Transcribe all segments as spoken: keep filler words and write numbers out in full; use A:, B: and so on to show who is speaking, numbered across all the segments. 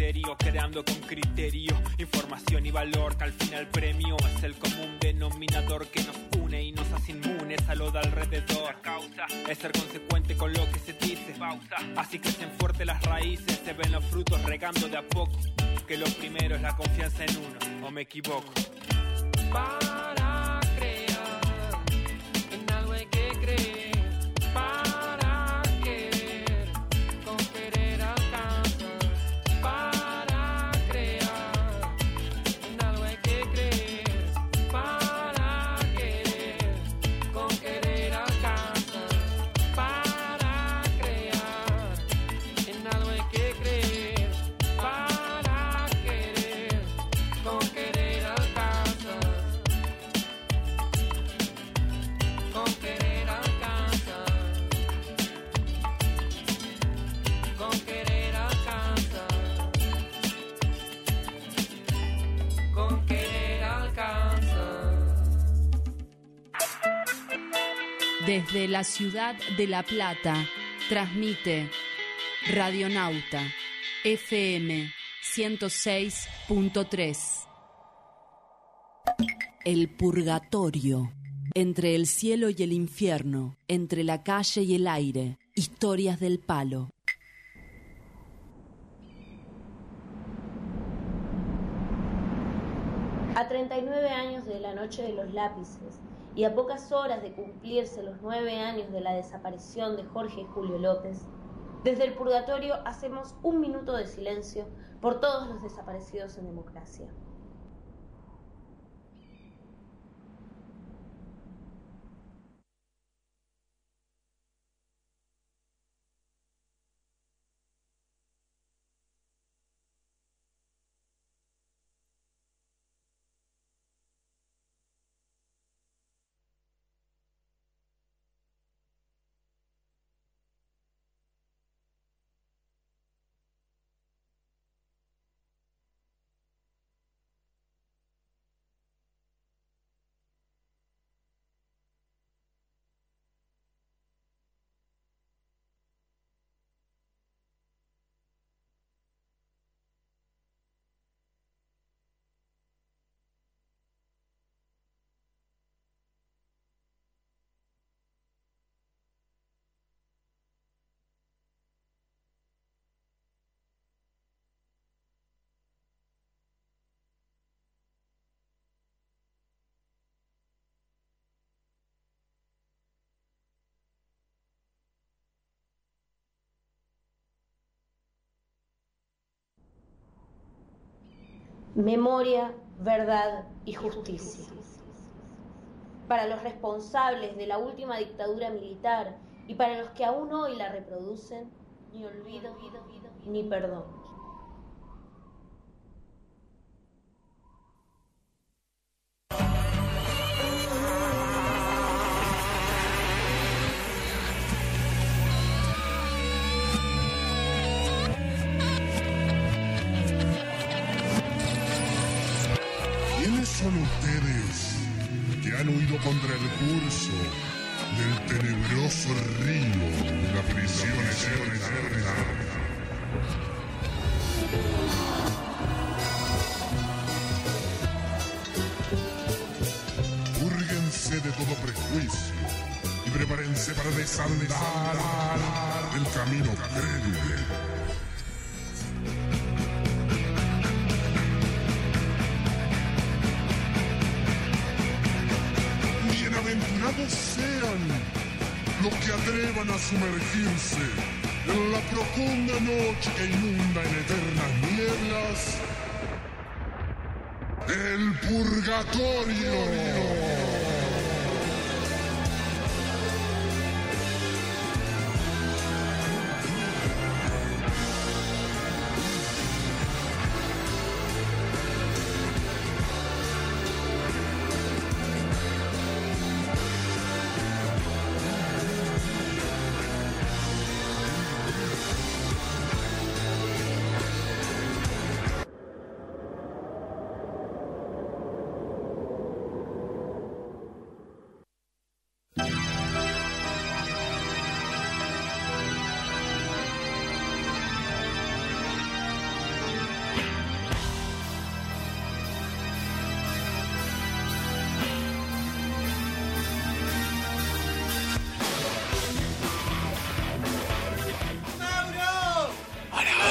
A: serio, creando con criterio información y valor, que al final premio es el común denominador que nos une y nos hace inmunes a lo de alrededor. La causa es ser consecuente con lo que se dice. Pausa. Así crecen fuertes las raíces, se ven los frutos regando de a poco, que lo primero es la confianza en uno, ¿o me equivoco?
B: Para crear, en algo hay que creer. Para querer, con querer alcanzar. Para crear, en algo hay que creer. Para querer, con querer alcanzar. Para crear, en algo hay que creer. Para querer, con querer alcanzar. Con querer alcanza, con querer alcanza, con querer alcanza.
C: Desde la ciudad de La Plata, transmite Radionauta F M ciento seis punto tres. El Purgatorio. Entre el cielo y el infierno, entre la calle y el aire, historias del palo.
D: A treinta y nueve años de la noche de los lápices y a pocas horas de cumplirse los nueve años de la desaparición de Jorge Julio López, desde el Purgatorio hacemos un minuto de silencio por todos los desaparecidos en democracia. Memoria, verdad y justicia. Para los responsables de la última dictadura militar y para los que aún hoy la reproducen, ni olvido ni perdón.
E: Son ustedes que han huido contra el curso del tenebroso río de la prisión eterna. Púrguense de todo prejuicio y prepárense para desandar el camino crédule. Bienaventurados sean los que atrevan a sumergirse en la profunda noche que inunda en eternas nieblas el purgatorio.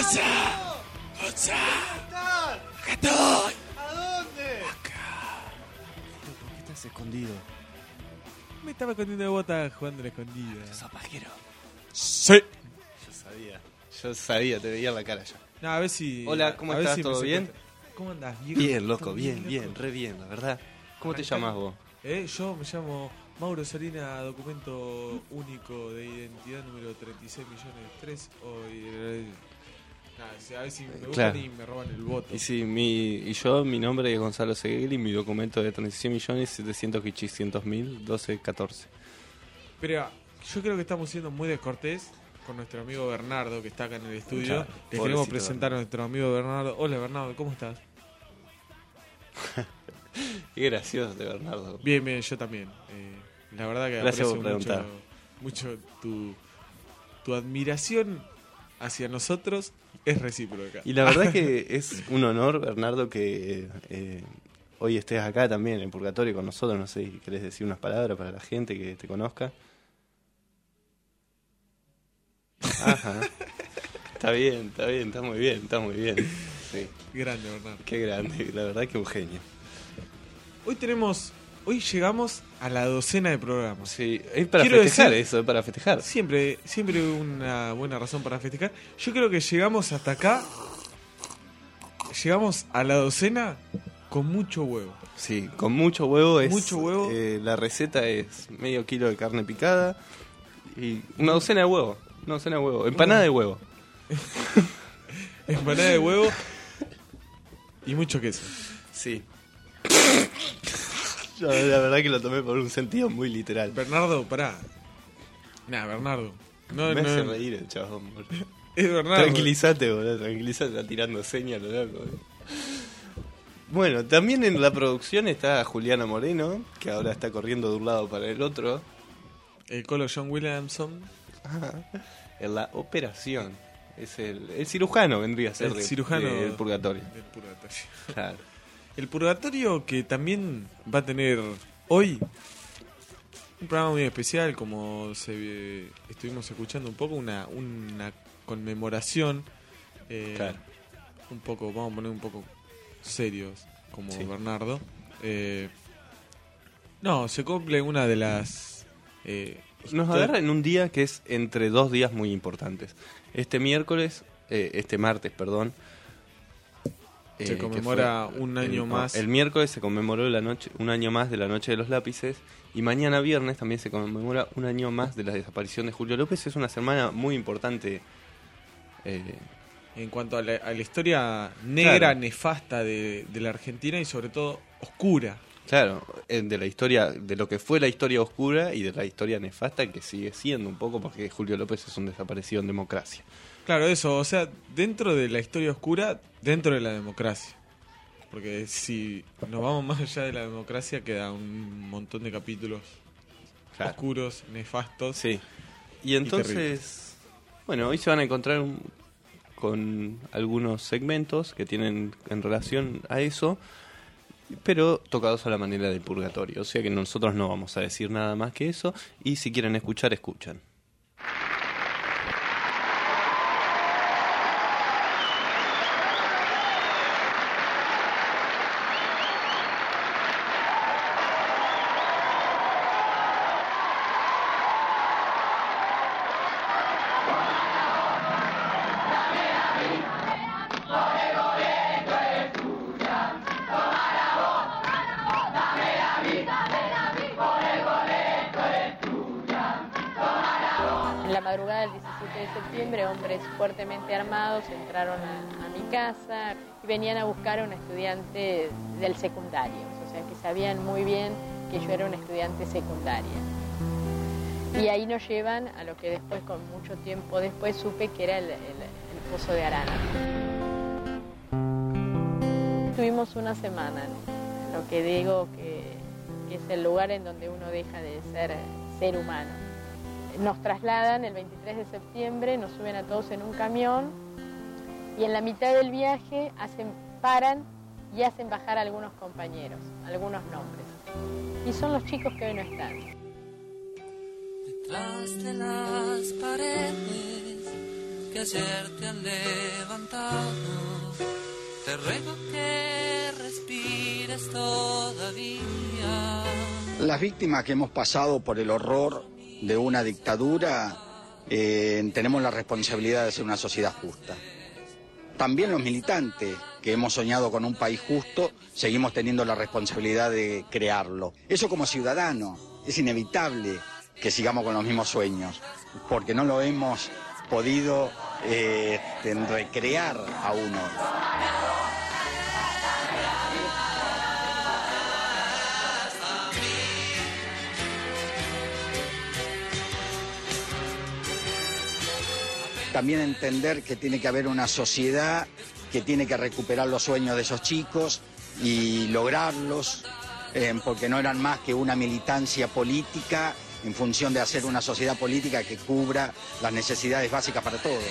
A: ¡Osa! ¡Osa! ¡Acá estoy!
F: ¿A dónde?
G: ¿Por qué estás escondido?
F: Me estaba escondiendo de bota jugando a la escondida.
G: ¿Sos pajero?
F: Sí.
G: Yo sabía. Yo sabía, te veía en la cara ya.
F: No, a ver si...
G: Hola, ¿cómo
F: a ver
G: estás?
F: si me
G: ¿Todo
F: sé
G: bien?
F: cuenta. ¿Cómo andás? ¿Viejo?
G: Bien, loco,
F: ¿Todo
G: bien, bien,
F: loco?
G: re bien, la verdad. ¿Cómo te
F: Arrancá.
G: llamas vos?
F: Eh, yo me llamo Mauro Sarina, documento único de identidad número treinta y seis millones tres. Hoy, eh, nada, a ver si me buscan
G: Claro.
F: y me roban el voto.
G: Y sí, mi, y yo, mi nombre es Gonzalo Seguel y mi documento de treinta y seis millones setecientos mil doce catorce.
F: Pero yo creo que estamos siendo muy descortés con nuestro amigo Bernardo, que está acá en el estudio.
G: Claro,
F: Les
G: pobrecito
F: queremos presentar a nuestro amigo Bernardo. Hola Bernardo, ¿cómo estás?
G: Qué gracioso de Bernardo.
F: Bien, bien, yo también. Eh, la verdad que
G: Gracias
F: aprecio
G: por
F: mucho,
G: preguntar.
F: mucho tu, tu admiración hacia nosotros es recíproca.
G: Y la verdad que es un honor, Bernardo, que eh, hoy estés acá también en Purgatorio con nosotros. No sé si querés decir unas palabras para la gente que te conozca. Ajá. Está bien, está bien, está muy bien, está muy bien. Sí.
F: Grande, Bernardo.
G: Qué grande, la verdad que un genio.
F: Hoy tenemos, hoy llegamos a la docena de programas.
G: Sí, es para
F: Quiero
G: festejar
F: decir-
G: eso, es para festejar.
F: Siempre, siempre una buena razón para festejar. Yo creo que llegamos hasta acá, llegamos a la docena con mucho huevo.
G: Sí, con mucho huevo es.
F: Mucho huevo.
G: eh, la receta es medio kilo de carne picada y una docena de huevo. Una docena de huevo. Empanada de huevo.
F: Empanada de huevo y mucho queso.
G: Sí. Yo la verdad que lo tomé por un sentido muy literal.
F: Bernardo, pará. Nah, Bernardo. No,
G: Me
F: no,
G: hace reír el chabón, boludo.
F: Es Bernardo.
G: Tranquilízate, boludo, tranquilízate, está tirando señas, lo loco. boludo. Bueno, también en la producción está Juliana Moreno, que ahora está corriendo de un lado para el otro.
F: El Colo John Williamson.
G: En la operación. Es el, el cirujano, vendría a ser
F: El
G: de-
F: cirujano
G: de- del purgatorio.
F: Del purgatorio.
G: Claro.
F: El purgatorio que también va a tener hoy un programa muy especial, como se estuvimos escuchando un poco, una, una conmemoración. eh,
G: Claro.
F: Un poco, vamos a poner un poco serios, como
G: Sí.
F: Bernardo. Eh, no, se cumple una de las... eh,
G: Nos
F: histo-
G: agarra en un día que es entre dos días muy importantes. Este miércoles, eh, este martes, perdón. eh,
F: Se
G: que
F: conmemora
G: fue
F: un año
G: el,
F: más.
G: El miércoles se conmemoró la noche, un año más de la Noche de los Lápices. Y mañana viernes también se conmemora un año más de la desaparición de Julio López. Es una semana muy importante. eh,
F: En cuanto a la, a la historia negra,
G: Claro.
F: nefasta de, de la Argentina y sobre todo oscura.
G: Claro, eh, de la historia, de lo que fue la historia oscura y de la historia nefasta que sigue siendo un poco, porque Julio López es un desaparecido en democracia.
F: Claro, eso, o sea, dentro de la historia oscura, dentro de la democracia. Porque si nos vamos más allá de la democracia, queda un montón de capítulos
G: Claro.
F: oscuros, nefastos.
G: Sí. Y entonces, bueno, hoy se van a encontrar un- con algunos segmentos que tienen en relación a eso, pero tocados a la manera del purgatorio. O sea que nosotros no vamos a decir nada más que eso, y si quieren escuchar, escuchan.
H: En la madrugada del diecisiete de septiembre, hombres fuertemente armados entraron a, a mi casa y venían a buscar a un estudiante del secundario, o sea que sabían muy bien que yo era una estudiante secundaria. Y ahí nos llevan a lo que después, con mucho tiempo después, supe que era el, el- el Pozo de Arana. Tuvimos una semana, ¿no? Lo que digo que, que es el lugar en donde uno deja de ser ser humano. Nos trasladan el veintitrés de septiembre, nos suben a todos en un camión y en la mitad del viaje hacen, paran y hacen bajar a algunos compañeros, algunos nombres. Y son los chicos que hoy no están.
B: Detrás de las paredes que ayer te han levantado. Te ruego que respires todavía.
I: Las víctimas que hemos pasado por el horror de una dictadura eh, tenemos la responsabilidad de hacer una sociedad justa. También los militantes que hemos soñado con un país justo, seguimos teniendo la responsabilidad de crearlo. Eso como ciudadano, es inevitable que sigamos con los mismos sueños, porque no lo hemos podido eh, recrear aún hoy. También entender que tiene que haber una sociedad que tiene que recuperar los sueños de esos chicos y lograrlos, eh, porque no eran más que una militancia política en función de hacer una sociedad política que cubra las necesidades básicas para todos.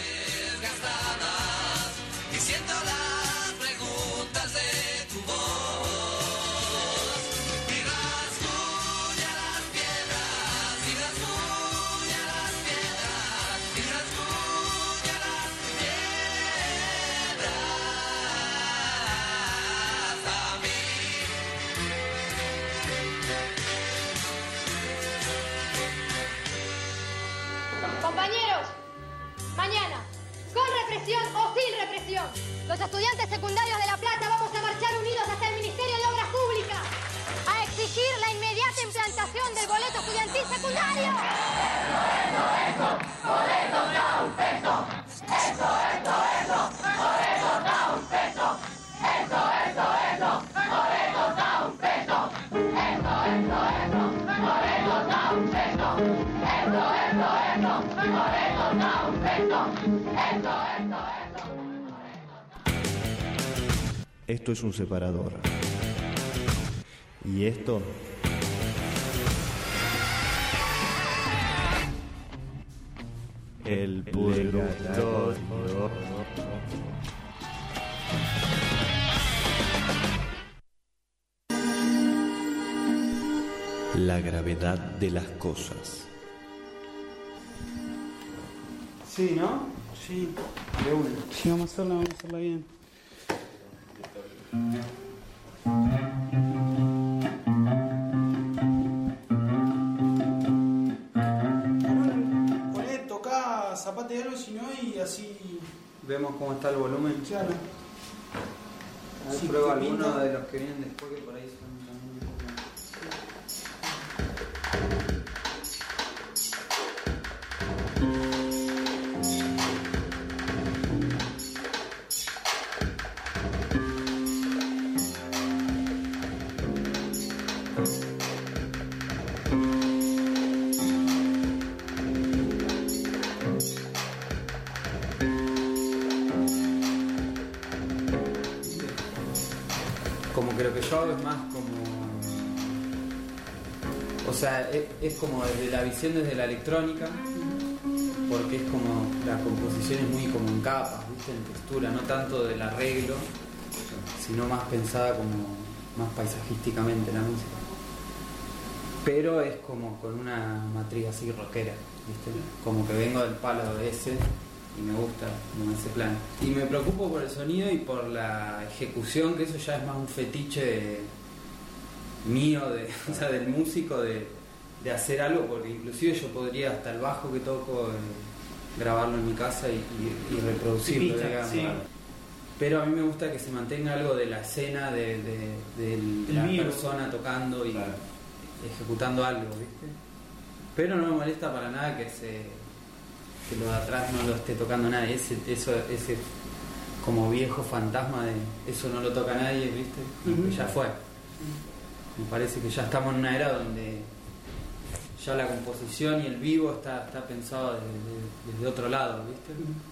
J: Compañeros, mañana, con represión o sin represión, los estudiantes secundarios de La Plata vamos a marchar unidos hasta el Ministerio de Obras Públicas a exigir la inmediata implantación del boleto estudiantil secundario. Eso, eso, eso, boleto da un peso. Eso, eso, eso, boleto da un peso. Eso, eso, eso, boleto da un peso. Eso, eso, eso, boleto da un peso. Eso, eso, eso, boleto da un peso. Eso, eso, eso.
K: Esto es un separador. Y esto el purgatorio. La gravedad de las cosas.
L: Sí, ¿no? Sí, de una. Sí, vamos a hacerla, vamos a hacerla bien. Poné, tocá, zapate algo, si no, y así vemos cómo está el volumen. Claro. A ver, sí, prueba alguno de los que vienen después, que por ahí son también un poco. Como que lo que yo hago es más como... O sea, es, es como desde la visión desde la electrónica, porque es como... La composición es muy como en capas, ¿viste? En textura, no tanto del arreglo, sino más pensada como... más paisajísticamente la música. Pero es como con una matriz así rockera, ¿viste? Como que vengo del palo de ese... y me gusta en ese plan. Y me preocupo por el sonido y por la ejecución, que eso ya es más un fetiche mío, de, o sea, del músico, de, de hacer algo, porque inclusive yo podría hasta el bajo que toco eh, grabarlo en mi casa y, y, y reproducirlo, pista, digamos. Sí. Pero a mí me gusta que se mantenga algo de la escena, de, de, de, de la mío. persona tocando y claro. ejecutando algo, ¿viste? Pero no me molesta para nada que se... que lo de atrás no lo esté tocando nadie, ese, eso, ese como viejo fantasma de eso no lo toca nadie, ¿viste? Uh-huh. Que ya fue. Me parece que ya estamos en una era donde ya la composición y el vivo está, está pensado desde, desde otro lado, ¿viste? Uh-huh.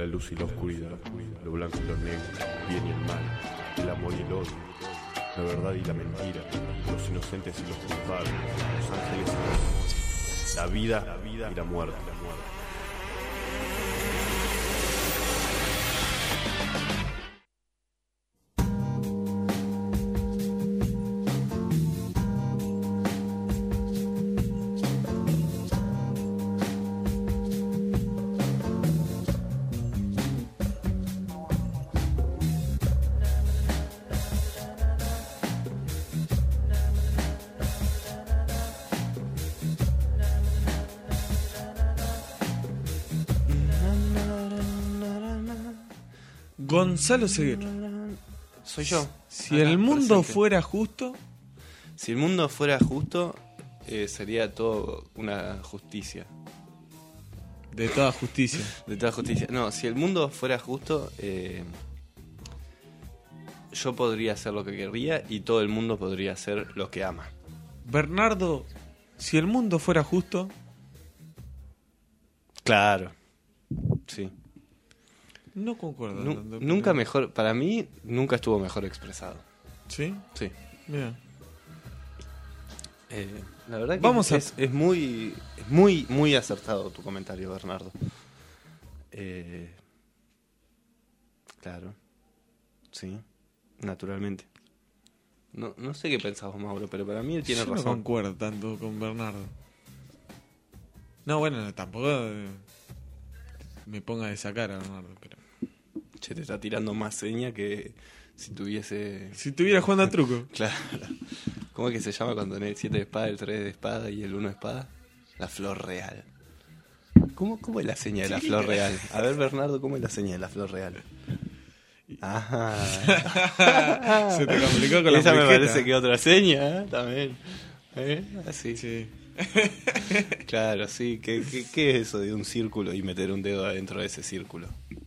M: la luz y la oscuridad, lo blanco y lo negro, el bien y el mal, el amor y el odio, la verdad y la mentira, los inocentes y los culpables, los ángeles y los demonios, la vida, la vida y la muerte. La muerte.
F: Gonzalo Ceguero.
G: Soy yo.
F: Si el mundo presente. fuera justo...
G: Si el mundo fuera justo, eh, sería todo una justicia.
F: De toda justicia.
G: De toda justicia. No, si el mundo fuera justo, eh, yo podría hacer lo que querría y todo el mundo podría hacer lo que ama.
F: Bernardo, si el mundo fuera justo...
G: Claro. Sí.
F: No concuerdo.
G: Nu- nunca mejor, para mí, nunca estuvo mejor expresado.
F: ¿Sí?
G: Sí.
F: Mira.
G: Eh, la verdad que
F: Vamos
G: es,
F: a...
G: es muy, es muy, muy acertado tu comentario, Bernardo. Eh, claro. Sí. Naturalmente. No, no sé qué pensás vos, Mauro, pero para mí él tiene
F: Yo
G: razón.
F: no concuerdo tanto con Bernardo. No, bueno, tampoco eh, me ponga de sacar a Bernardo, pero...
G: Che, te está tirando más seña que si tuviese...
F: Si estuviera jugando a truco.
G: Claro. ¿Cómo es que se llama cuando en el siete de espada, el tres de espada y el uno de espada? La flor real. ¿Cómo, cómo es la seña de la flor real? A ver, Bernardo, ¿cómo es la seña de la flor real? Ajá.
F: Se te complicó con la
G: Esa me
F: briqueta.
G: parece que otra seña, ¿eh? También. ¿Eh? Así.
F: Sí.
G: Claro, sí. ¿Qué, qué, ¿Qué es eso de un círculo y meter un dedo adentro de ese círculo?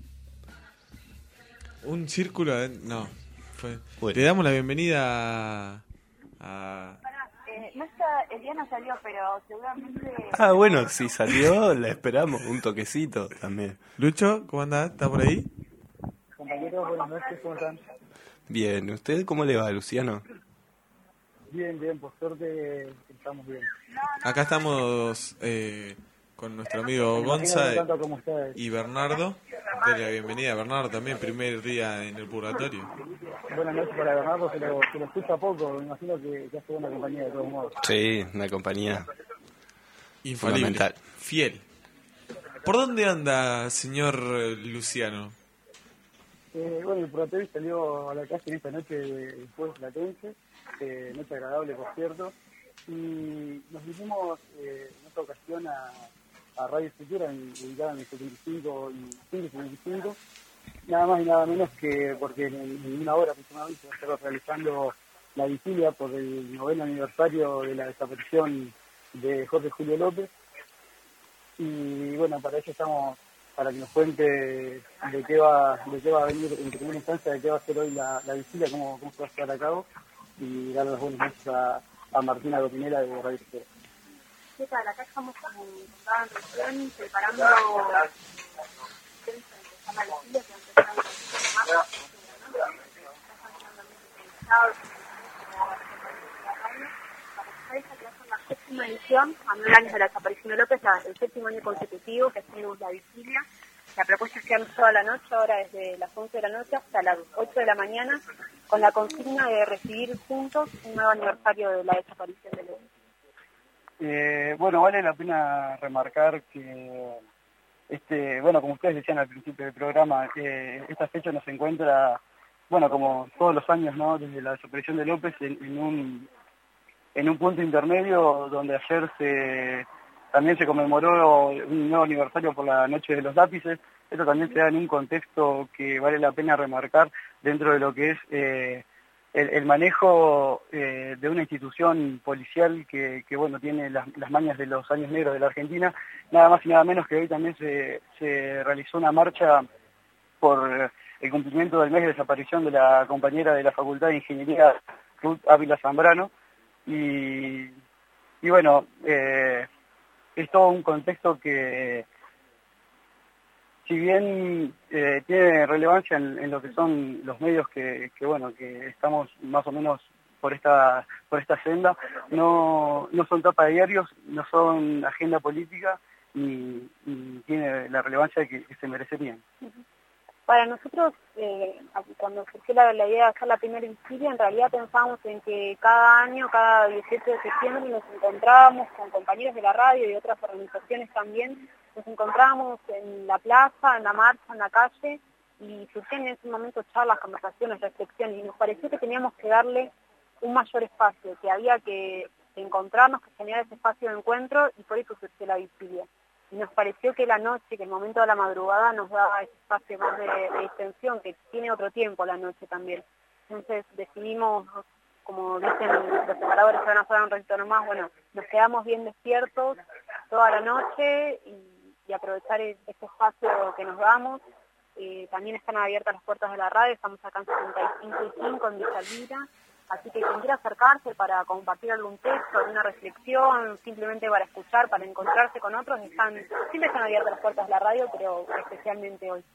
F: Un círculo adentro... No. Fue...
G: Bueno.
F: Te damos la bienvenida a... a...
N: Eh, no está, el día no salió, pero seguramente...
G: Ah, bueno, si salió, la esperamos. Un toquecito también.
F: Lucho, ¿cómo andás? ¿Está por ahí?
O: Compañeros, buenas noches, ¿cómo están?
G: Bien, ¿usted cómo le va, Luciano?
O: Bien, bien, por suerte estamos bien.
F: Acá estamos eh, con nuestro amigo Gonza y Bernardo. Dale la bienvenida a Bernardo también, primer día en el purgatorio.
O: Buenas noches para Bernardo, se lo, se lo escucha poco, me imagino que, que hace buena compañía de todos modos.
G: Sí, una compañía
F: infalible,
G: fundamental.
F: Fiel. ¿Por dónde anda, señor Luciano?
O: Eh, bueno, el purgatorio salió a la calle en esta noche después de Platense, eh, noche agradable, por cierto, y nos vinimos eh, en esta ocasión a, a Radio Futura, ubicada en el setenta y cinco y setenta y cinco, nada más y nada menos que porque en, en una hora aproximadamente va a estar realizando la vigilia por el noveno aniversario de la desaparición de Jorge Julio López, y bueno, para eso estamos... para que nos cuente de qué va de qué va a venir en primera instancia, de qué va a ser hoy la, la vigilia, cómo, cómo se va a llevar a cabo, y darle las buenas noches a, a Martina Gopinela de Radio Futura.
N: ¿Qué tal? Acá estamos como en recién preparando la vigilia que va a empezar la séptima edición, a nueve años de la desaparición de López, el séptimo año consecutivo que hacemos la vigilia. La propuesta es quedarnos toda la noche, ahora desde las once de la noche hasta las ocho de la mañana, con la consigna de recibir juntos un nuevo aniversario de la desaparición de López.
O: Eh, bueno, vale la pena remarcar que, este, bueno, como ustedes decían al principio del programa, eh, esta fecha nos encuentra, bueno, como todos los años, ¿no?, desde la desaparición de López, en, en un en un punto intermedio donde ayer se también se conmemoró un nuevo aniversario por la Noche de los Lápices. Esto también se da en un contexto que vale la pena remarcar dentro de lo que es eh, el, el manejo eh, de una institución policial que, que bueno, tiene las, las mañas de los años negros de la Argentina. Nada más y nada menos que hoy también se, se realizó una marcha por el cumplimiento del mes de desaparición de la compañera de la Facultad de Ingeniería, Ruth Ávila Zambrano. Y, y bueno, eh, es todo un contexto que si bien eh, tiene relevancia en, en lo que son los medios que, que, bueno, que estamos más o menos por esta por esta senda, no, no son tapa de diarios, no son agenda política, ni, ni tiene la relevancia que, que se merecerían.
N: Para nosotros, eh, cuando surgió la, la idea de hacer la primera vigilia, en realidad pensábamos en que cada año, cada dieciocho de septiembre, nos encontrábamos con compañeros de la radio y de otras organizaciones también, nos encontrábamos en la plaza, en la marcha, en la calle, y surgían en ese momento charlas, conversaciones, reflexiones, y nos pareció que teníamos que darle un mayor espacio, que había que encontrarnos, que generar ese espacio de encuentro, y por eso surgió la vigilia. Y nos pareció que la noche, que el momento de la madrugada nos daba ese espacio más de, de distensión, que tiene otro tiempo la noche también. Entonces decidimos, como dicen los separadores que van a hacer un ratito nomás, bueno, nos quedamos bien despiertos toda la noche y, y aprovechar este espacio que nos damos. Eh, también están abiertas las puertas de la radio, estamos acá en setenta y cinco y cinco en Villa Elvira. Así que quien quiera acercarse para compartir algún texto, alguna reflexión, simplemente para escuchar, para encontrarse con otros, están siempre están abiertas las puertas de la radio, pero especialmente hoy.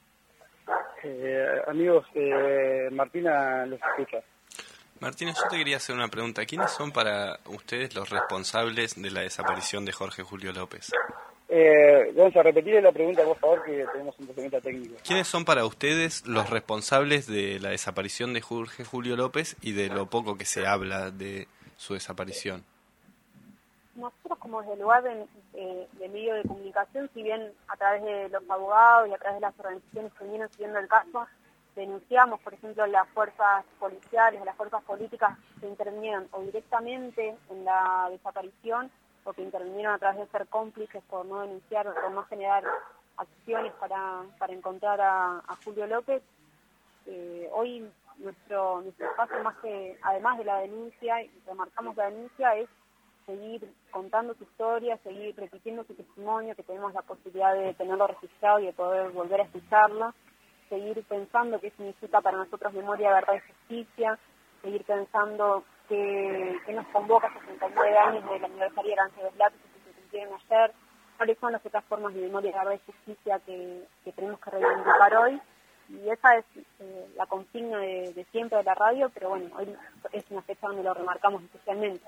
O: Eh, amigos, eh, Martina los escucha.
G: Martina, yo te quería hacer una pregunta. ¿Quiénes son para ustedes los responsables de la desaparición de Jorge Julio López?
O: Eh, vamos a repetir la pregunta, por favor, que tenemos un documento técnico.
G: ¿Quiénes son para ustedes los responsables de la desaparición de Jorge Julio López y de lo poco que se habla de su desaparición?
N: Nosotros, como desde el lugar de, de, de medio de comunicación, si bien a través de los abogados y a través de las organizaciones que vinieron siguiendo el caso, denunciamos, por ejemplo, las fuerzas policiales, las fuerzas políticas que intervinieron o directamente en la desaparición, o que intervinieron a través de ser cómplices por no denunciar o por no generar acciones para, para encontrar a, a Julio López. Eh, hoy nuestro, nuestro espacio, más que además de la denuncia, y remarcamos la denuncia, es seguir contando su historia, seguir repitiendo su testimonio, que tenemos la posibilidad de tenerlo registrado y de poder volver a escucharlo, seguir pensando qué significa para nosotros memoria, verdad y justicia, seguir pensando que, que nos convoca a sesenta y nueve años del aniversario de Cáncer de los Lápices que se cumplieron ayer, cuáles son las otras formas de memoria, verdad y justicia que, que tenemos que reivindicar hoy. Y esa es eh, la consigna de, de siempre de la radio, pero bueno, hoy es una fecha donde lo remarcamos especialmente.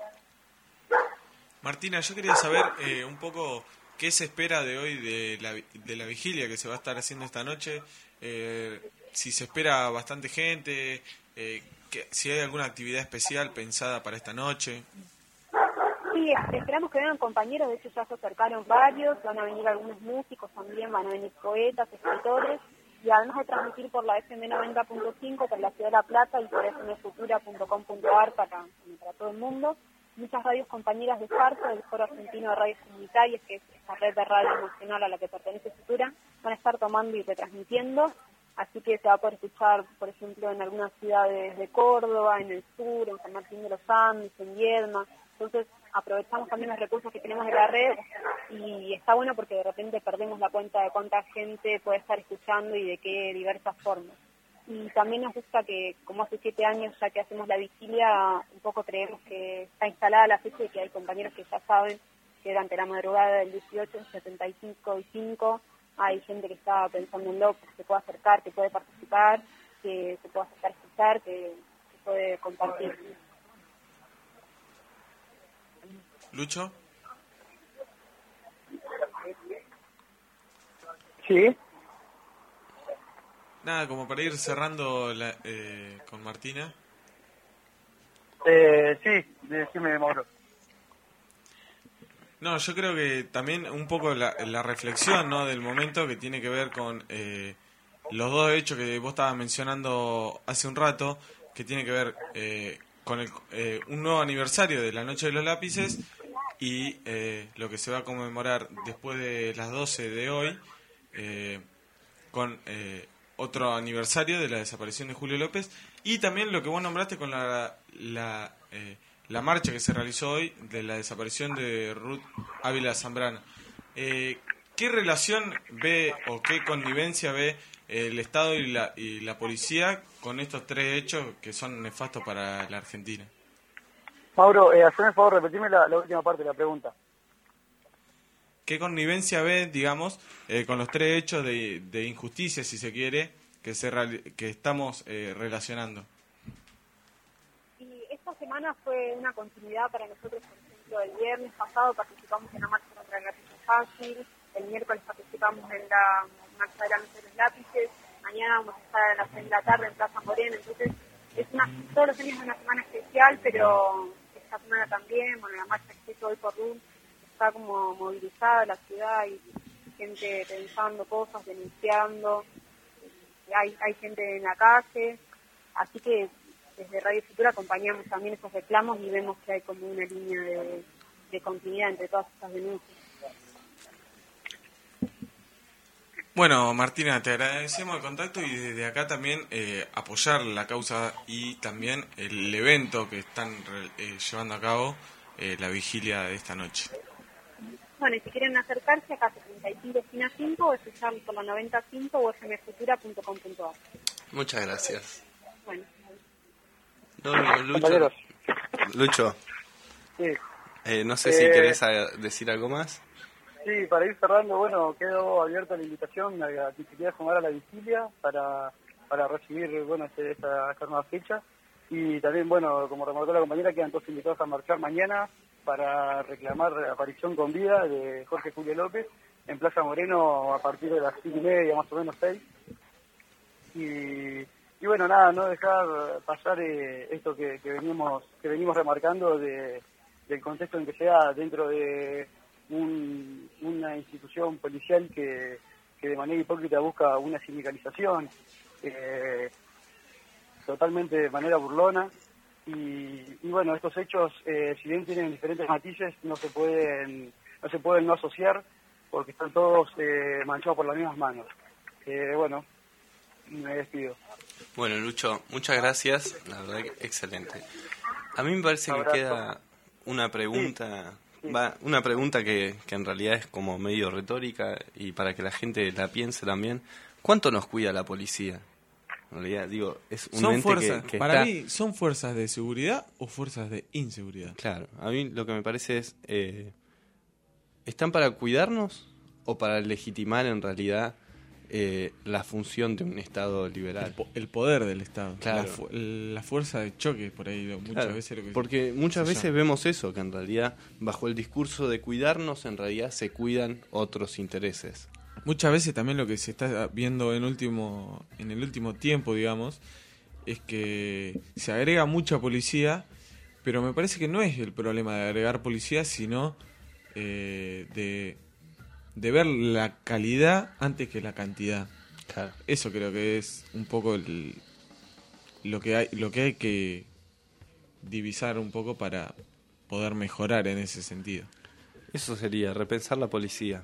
F: Martina, yo quería saber eh, un poco qué se espera de hoy de la, de la vigilia que se va a estar haciendo esta noche, eh, si se espera bastante gente, eh, que, si hay alguna actividad especial pensada para esta noche.
N: Sí, esperamos que vengan compañeros, de hecho ya se acercaron varios, van a venir algunos músicos también, van a venir poetas, escritores, y además de transmitir por la F M noventa punto cinco para la Ciudad de La Plata y por f m futura punto com punto a r para, para todo el mundo, muchas radios compañeras de Farsa, del Foro Argentino de Radios Comunitarias, que es esta red de radio nacional a la que pertenece Futura, van a estar tomando y retransmitiendo, así que se va a poder escuchar, por ejemplo, en algunas ciudades de Córdoba, en el sur, en San Martín de los Andes, en Viedma. Entonces aprovechamos también los recursos que tenemos de la red y está bueno porque de repente perdemos la cuenta de cuánta gente puede estar escuchando y de qué diversas formas. Y también nos gusta que, como hace siete años ya que hacemos la vigilia, un poco creemos que está instalada la fecha y que hay compañeros que ya saben que durante la madrugada del dieciocho, setenta y cinco y cinco, hay gente que está pensando en López, que se puede acercar, que puede participar, que se puede acercar a escuchar, que, que puede compartir.
F: ¿Lucho?
O: Sí.
F: Nada, como para ir cerrando la, eh, con Martina.
O: Eh, sí, decime, Mauro.
F: No, yo creo que también un poco la, la reflexión, ¿no?, del momento, que tiene que ver con eh, los dos hechos que vos estabas mencionando hace un rato, que tiene que ver eh, con el, eh, un nuevo aniversario de la Noche de los Lápices y eh, lo que se va a conmemorar después de las doce de hoy, eh, con eh, otro aniversario de la desaparición de Julio López, y también lo que vos nombraste con la la, eh, la marcha que se realizó hoy de la desaparición de Ruth Ávila Zambrano. Eh, ¿Qué relación ve o qué connivencia ve el Estado y la, y la policía con estos tres hechos que son nefastos para la Argentina?
O: Mauro, eh, hazme el favor, repetime la, la última parte de la pregunta.
F: ¿qué connivencia ves, digamos, eh, con los tres hechos de, de injusticia, si se quiere, que se que estamos eh, relacionando?
N: Y esta semana fue una continuidad para nosotros. Por ejemplo, el viernes pasado participamos en la marcha contra el lápiz fácil, el miércoles participamos en la marcha de la noche de los lápices, mañana vamos a estar a las seis de la tarde en Plaza Morena. Entonces, es una, todos los años es una semana especial, pero esta semana también, bueno, la marcha que hizo hoy por R U M está como movilizada la ciudad y gente pensando cosas, denunciando, hay, hay gente en la calle, así que desde Radio Futura acompañamos también esos reclamos y vemos que hay como una línea de, de continuidad entre todas estas denuncias.
F: Bueno, Martina, te agradecemos el contacto y desde acá también eh, apoyar la causa y también el evento que están eh, llevando a cabo, eh, la vigilia de esta noche.
N: Bueno, y si quieren acercarse, acá setenta y cinco, esquina cinco, o escucharnos por la noventa y cinco o f m futura punto com punto a r.
G: Muchas gracias.
N: Bueno.
G: No, no, Lucho. Lucho.
O: Sí.
G: Eh, no sé
O: eh,
G: si querés a, decir algo más.
O: Sí, para ir cerrando, bueno, quedó abierta la invitación a que se quiera sumar a la vigilia para, para recibir, bueno, este, esta, esta nueva fecha. Y también, bueno, como remarcó la compañera, quedan todos invitados a marchar mañana para reclamar la aparición con vida de Jorge Julio López en Plaza Moreno a partir de las cinco y media, más o menos seis. Y, y bueno, nada, no dejar pasar eh, esto que, que venimos que venimos remarcando de, del contexto en que se da dentro de un, una institución policial que, que de manera hipócrita busca una sindicalización eh, totalmente de manera burlona. Y, y bueno, estos hechos, eh, si bien tienen diferentes matices, no se pueden no se pueden no asociar porque están todos eh, manchados por las mismas manos. Eh, bueno, me despido.
G: Bueno, Lucho, muchas gracias, la verdad que excelente. A mí me parece que
O: Abrazo.
G: queda una pregunta,
O: Sí, sí.
G: va, una pregunta que, que en realidad es como medio retórica y para que la gente la piense también. ¿Cuánto nos cuida la policía? En realidad, digo, es un
F: Son
G: ente
F: fuerzas,
G: que, que
F: para
G: está...
F: mí, ¿son fuerzas de seguridad o fuerzas de inseguridad?
G: Claro, a mí lo que me parece es, eh, ¿están para cuidarnos o para legitimar en realidad eh, la función de un Estado liberal?
F: El, po- el poder del Estado,
G: Claro.
F: la, fu- la fuerza de choque, por ahí lo- muchas
G: Claro,
F: veces lo que
G: porque muchas
F: se
G: veces
F: llama.
G: vemos eso, que en realidad bajo el discurso de cuidarnos, en realidad se cuidan otros intereses.
F: Muchas veces también lo que se está viendo en último en el último tiempo, digamos, es que se agrega mucha policía, pero me parece que no es el problema de agregar policía, sino eh, de, de ver la calidad antes que la cantidad.
G: Claro.
F: Eso creo que es un poco el, lo que hay lo que hay que divisar un poco para poder mejorar en ese sentido.
G: Eso sería repensar la policía.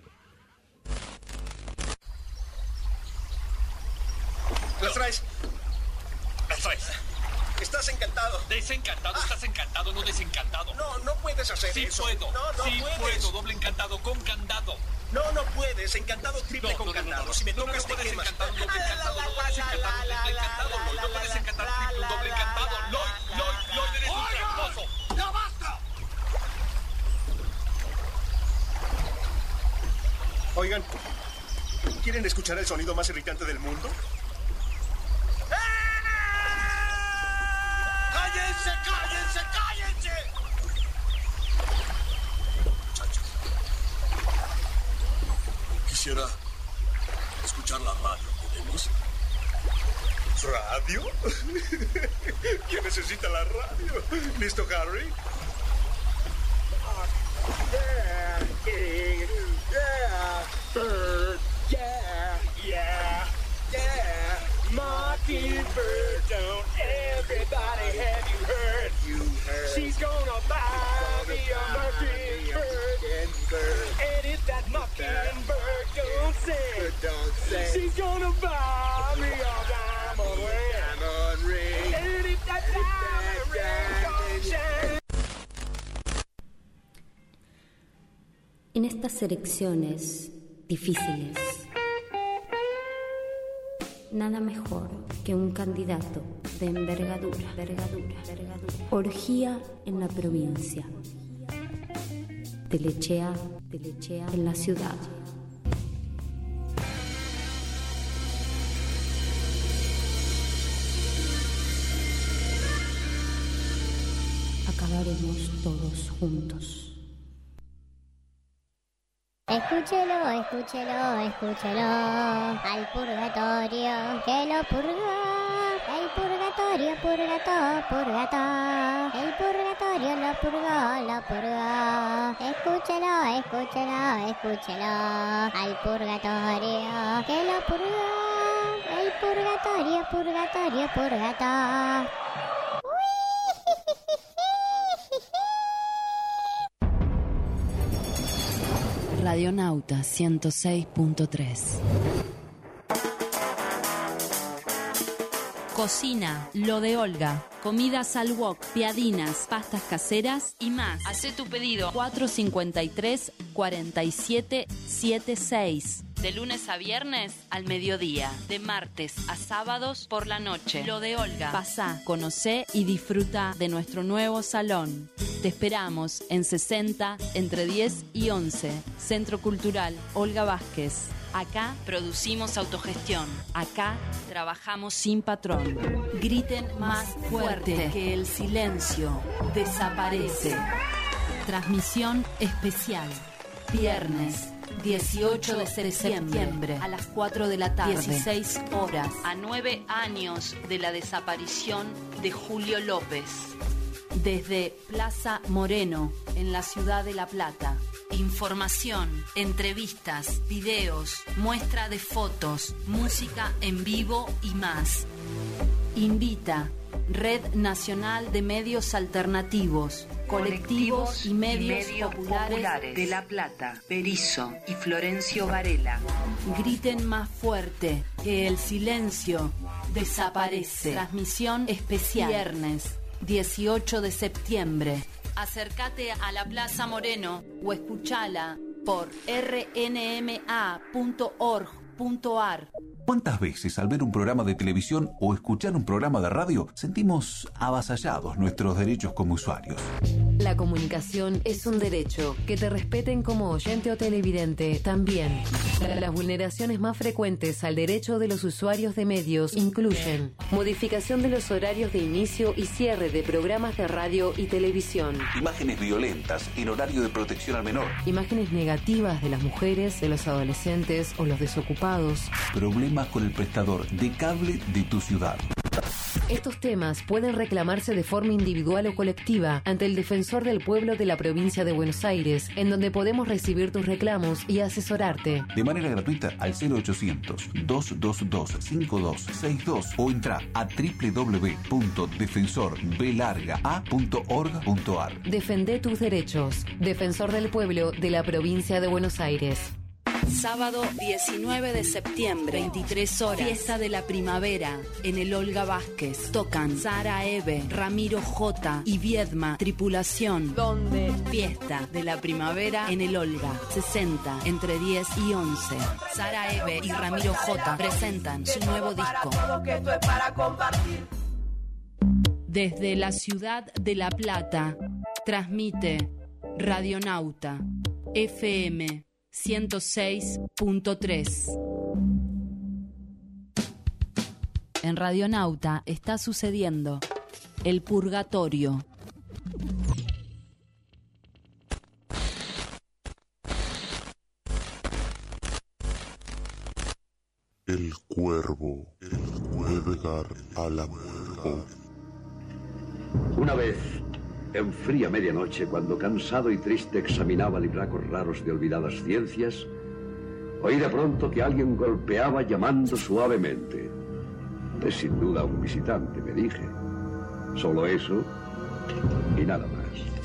P: ¿Las traes? Las traes. Estás encantado.
Q: Desencantado, estás encantado, no desencantado.
P: No, no puedes hacer
Q: sí
P: eso.
Q: Puedo.
P: No, no
Q: sí
P: puedes.
Q: puedo, doble encantado con candado.
P: No, no puedes. Encantado triple
Q: no,
P: con
Q: no,
P: candado.
Q: No, no, no.
P: Si me
Q: no,
P: tocas,
Q: no, no
P: te
Q: puedes
P: quemas.
Q: encantar un doble encantado, no puedes encantar un triple encantado, no, no puedes encantar triple un doble encantado. Lloyd, Lloyd, Lloyd, eres un tramposo.
P: ¡Ya basta! Oigan, ¿quieren escuchar el sonido más irritante del mundo? ¡Cállense, cállense, cállense! Muchachos, quisiera escuchar la radio, ¿podemos? ¿Radio? ¿Quién necesita la radio? ¿Listo, Harry? Yeah, King, yeah, bird, yeah, yeah, yeah, Mockingbird, don't everybody have you heard? You heard. She's gonna buy me a mockingbird, and if that mockingbird don't sing, don't sing, she's gonna buy me a diamond ring, diamond ring, and if that diamond ring don't shine.
R: En estas elecciones difíciles, nada mejor que un candidato de envergadura, envergadura, envergadura. Orgía en la provincia. Telechea Telechea en la ciudad. Acabaremos todos juntos.
S: Escúchelo, escúchelo, escúchelo, al purgatorio que lo purga. El purgatorio, purgato, purgato. El purgatorio lo purgó, lo purgó. Escúchelo, escúchelo, escúchelo, al purgatorio que lo purgó. El purgatorio, purgatorio, purgato.
C: Radionauta ciento seis punto tres. Cocina, lo de Olga. Comidas al wok, piadinas, pastas caseras y más. Hacé tu pedido cuatro cinco tres, cuatro siete siete seis. De lunes a viernes al mediodía. De martes a sábados por la noche. Lo de Olga. Pasá, conocé y disfruta de nuestro nuevo salón. Te esperamos en sesenta, entre diez y once. Centro Cultural Olga Vázquez. Acá producimos autogestión. Acá trabajamos sin patrón. Griten más fuerte que el silencio desaparece. Transmisión especial. Viernes dieciocho de septiembre a las cuatro de la tarde. dieciséis horas. A nueve años de la desaparición de Julio López. Desde Plaza Moreno, en la ciudad de La Plata. Información, entrevistas, videos, muestra de fotos, música en vivo y más. Invita Red Nacional de Medios Alternativos, Colectivos y Medios, y medios populares, populares de La Plata, Berizo y Florencio Varela. Griten más fuerte que el silencio desaparece. Transmisión especial. Viernes dieciocho de septiembre. Acércate a la Plaza Moreno o escúchala por r n m a punto org punto a r.
T: ¿Cuántas veces al ver un programa de televisión o escuchar un programa de radio sentimos avasallados nuestros derechos como usuarios?
U: La comunicación es un derecho. Que te respeten como oyente o televidente también. Las vulneraciones más frecuentes al derecho de los usuarios de medios incluyen modificación de los horarios de inicio y cierre de programas de radio y televisión,
T: imágenes violentas en horario de protección al menor,
U: imágenes negativas de las mujeres, de los adolescentes o los desocupados,
T: problemas con el prestador de cable de tu ciudad.
U: Estos temas pueden reclamarse de forma individual o colectiva ante el Defensor del Pueblo de la Provincia de Buenos Aires, en donde podemos recibir tus reclamos y asesorarte.
T: De manera gratuita al cero ochocientos, dos dos dos, cinco dos seis dos o entra a w w w punto defensor b larga a punto org punto a r.
U: Defende tus derechos. Defensor del Pueblo de la Provincia de Buenos Aires.
C: Sábado diecinueve de septiembre, veintitrés horas. Fiesta de la primavera en el Olga Vázquez. Tocan Sara Eve, Ramiro J y Viedma Tripulación. ¿Dónde? Fiesta de la primavera en el Olga. sesenta, entre diez y once. Sara Eve y Ramiro J presentan su nuevo disco. Desde la ciudad de La Plata, transmite Radionauta F M ciento seis punto tres. En Radionauta está sucediendo El Purgatorio.
E: El cuervo, Edgar Allan Poe.
V: Una vez, en fría medianoche, cuando cansado y triste examinaba libracos raros de olvidadas ciencias, oí de pronto que alguien golpeaba llamando suavemente. Es sin duda un visitante, me dije. Solo eso y nada más.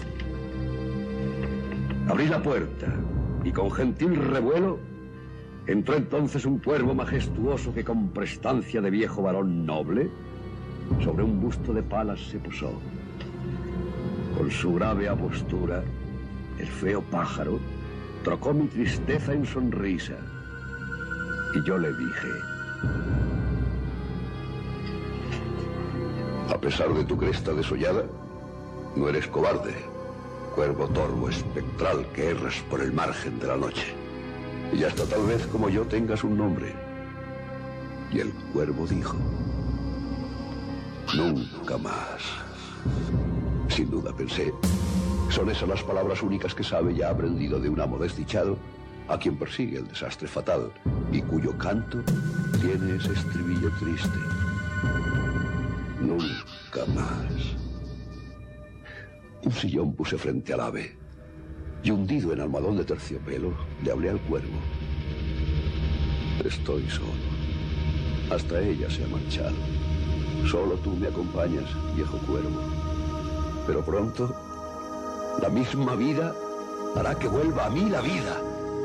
V: Abrí la puerta y con gentil revuelo entró entonces un cuervo majestuoso que con prestancia de viejo varón noble sobre un busto de palas se posó. Con su grave apostura, el feo pájaro trocó mi tristeza en sonrisa. Y yo le dije: a pesar de tu cresta desollada, no eres cobarde. cuervo torvo espectral que erras por el margen de la noche. Y hasta tal vez como yo tengas un nombre. Y el cuervo dijo: nunca más. Sin duda pensé, son esas las palabras únicas que sabe y ha aprendido de un amo desdichado a quien persigue el desastre fatal y cuyo canto tiene ese estribillo triste. Nunca más. Un sillón puse frente al ave y hundido en almohadón de terciopelo le hablé al cuervo. Estoy solo. Hasta ella se ha marchado. Solo tú me acompañas, viejo cuervo. Pero pronto, la misma vida hará que vuelva a mí la vida.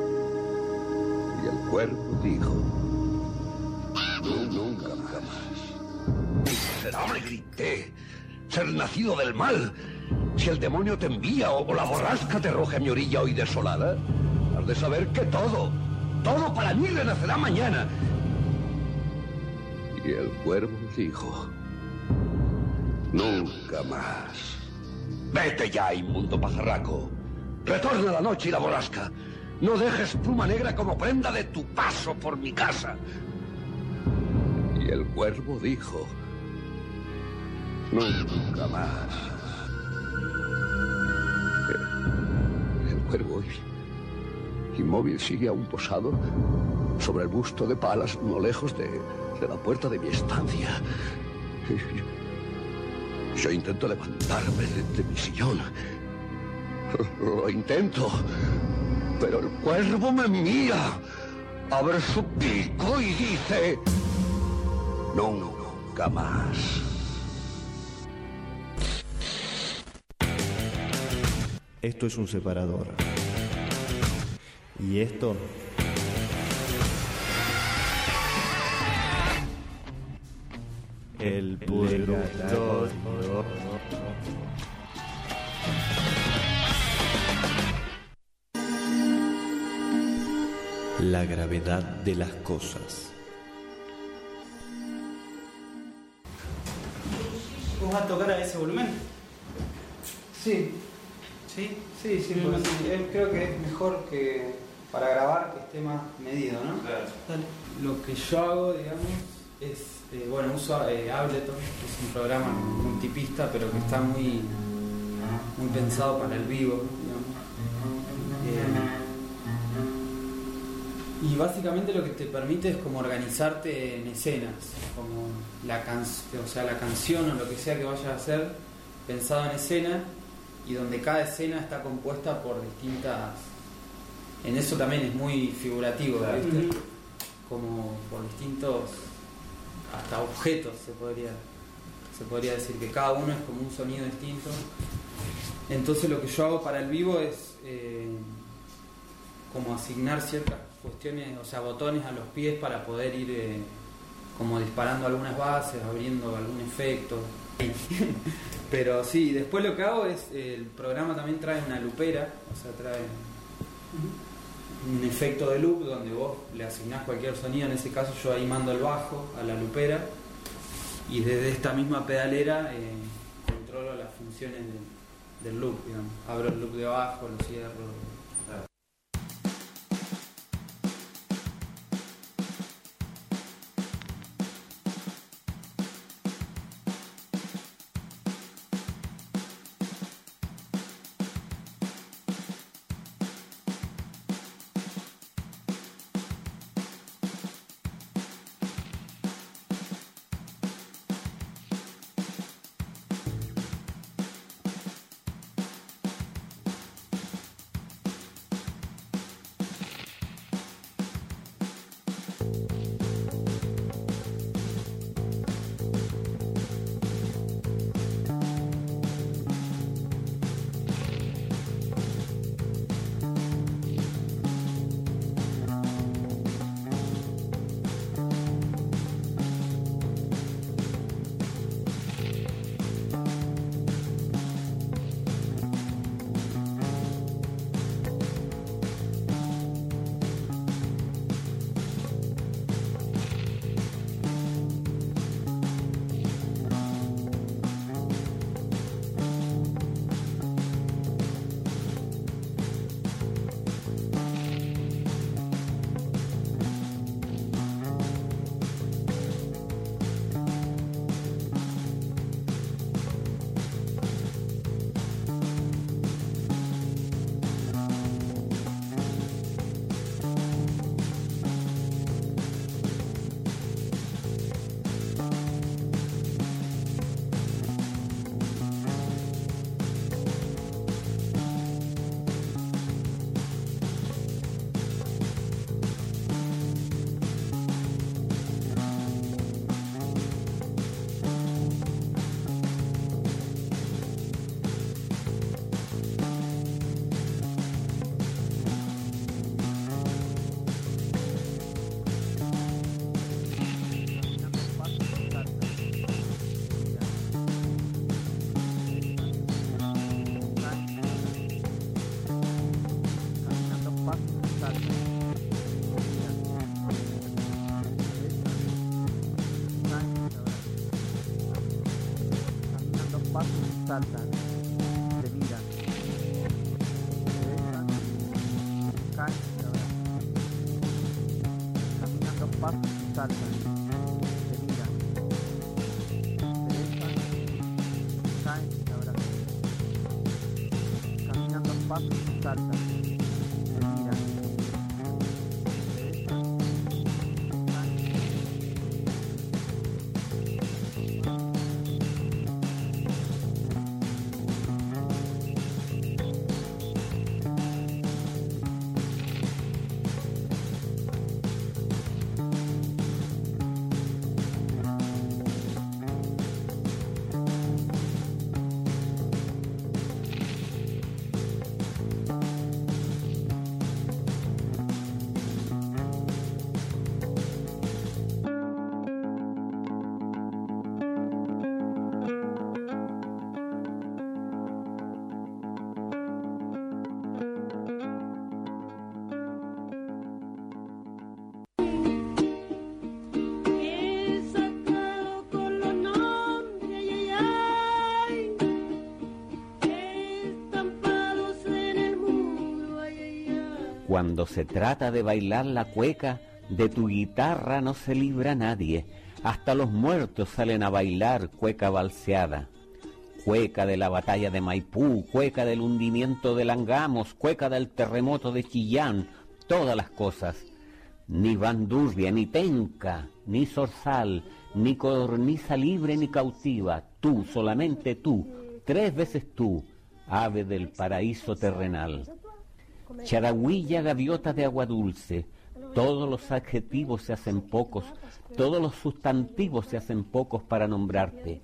V: Y el cuervo dijo: no, nunca más. Miserable, grité. Ser nacido del mal. Si el demonio te envía o, o la borrasca te arroja a mi orilla hoy desolada, has de saber que todo, todo para mí renacerá mañana. Y el cuervo dijo: nunca más. Vete ya, inmundo pajarraco. Retorna la noche y la borrasca. No dejes pluma negra como prenda de tu paso por mi casa. Y el cuervo dijo: nunca más. El cuervo, inmóvil, sigue aún posado sobre el busto de Palas, no lejos de, de la puerta de mi estancia. Yo intento levantarme de, de mi sillón. Lo intento, pero el cuervo me mira, abre su pico y dice: nunca más.
K: Esto es un separador. Y esto... El purgatorio. La gravedad de las cosas.
A: ¿Vos vas a tocar a ese volumen? Sí. ¿Sí? Sí, sí, porque sí, creo que es mejor que para grabar que esté más medido, ¿no? Claro. Dale. Lo que yo hago, digamos, es, eh, bueno, uso eh, Ableton, que es un programa multipista, pero que está muy, muy pensado para el vivo, digamos. Eh, y básicamente lo que te permite es como organizarte en escenas, como la, can o sea, la canción o lo que sea que vayas a hacer, pensado en escena, y donde cada escena está compuesta por distintas... En eso también es muy figurativo, ¿viste? Uh-huh. Como por distintos... hasta objetos se podría, se podría decir, que cada uno es como un sonido distinto. Entonces lo que yo hago para el vivo es eh, como asignar ciertas cuestiones, o sea, botones a los pies para poder ir eh, como disparando algunas bases, abriendo algún efecto. Pero sí, después lo que hago es, eh, el programa también trae una loopera, o sea, trae un efecto de loop donde vos le asignás cualquier sonido. En ese caso yo ahí mando el bajo a la loopera y desde esta misma pedalera eh, controlo las funciones de, del loop, digamos. Abro el loop de bajo, lo cierro. saltan, se miran, se besan, caen y se abrazan. Caminan dos pasos y saltan, se miran, se besan, caen y se abrazan. Caminan dos pasos y saltan, se miran, se besan, caen y se abrazan.
D: Cuando se trata de bailar la cueca, de tu guitarra no se libra nadie. Hasta los muertos salen a bailar cueca balseada. Cueca de la batalla de Maipú, cueca del hundimiento de Langamos, cueca del terremoto de Chillán, todas las cosas. Ni bandurria, ni penca, ni zorzal, ni codorniza libre ni cautiva. Tú, solamente tú, tres veces tú, ave del paraíso terrenal. Charagüilla, gaviota de agua dulce, todos los adjetivos se hacen pocos, todos los sustantivos se hacen pocos para nombrarte.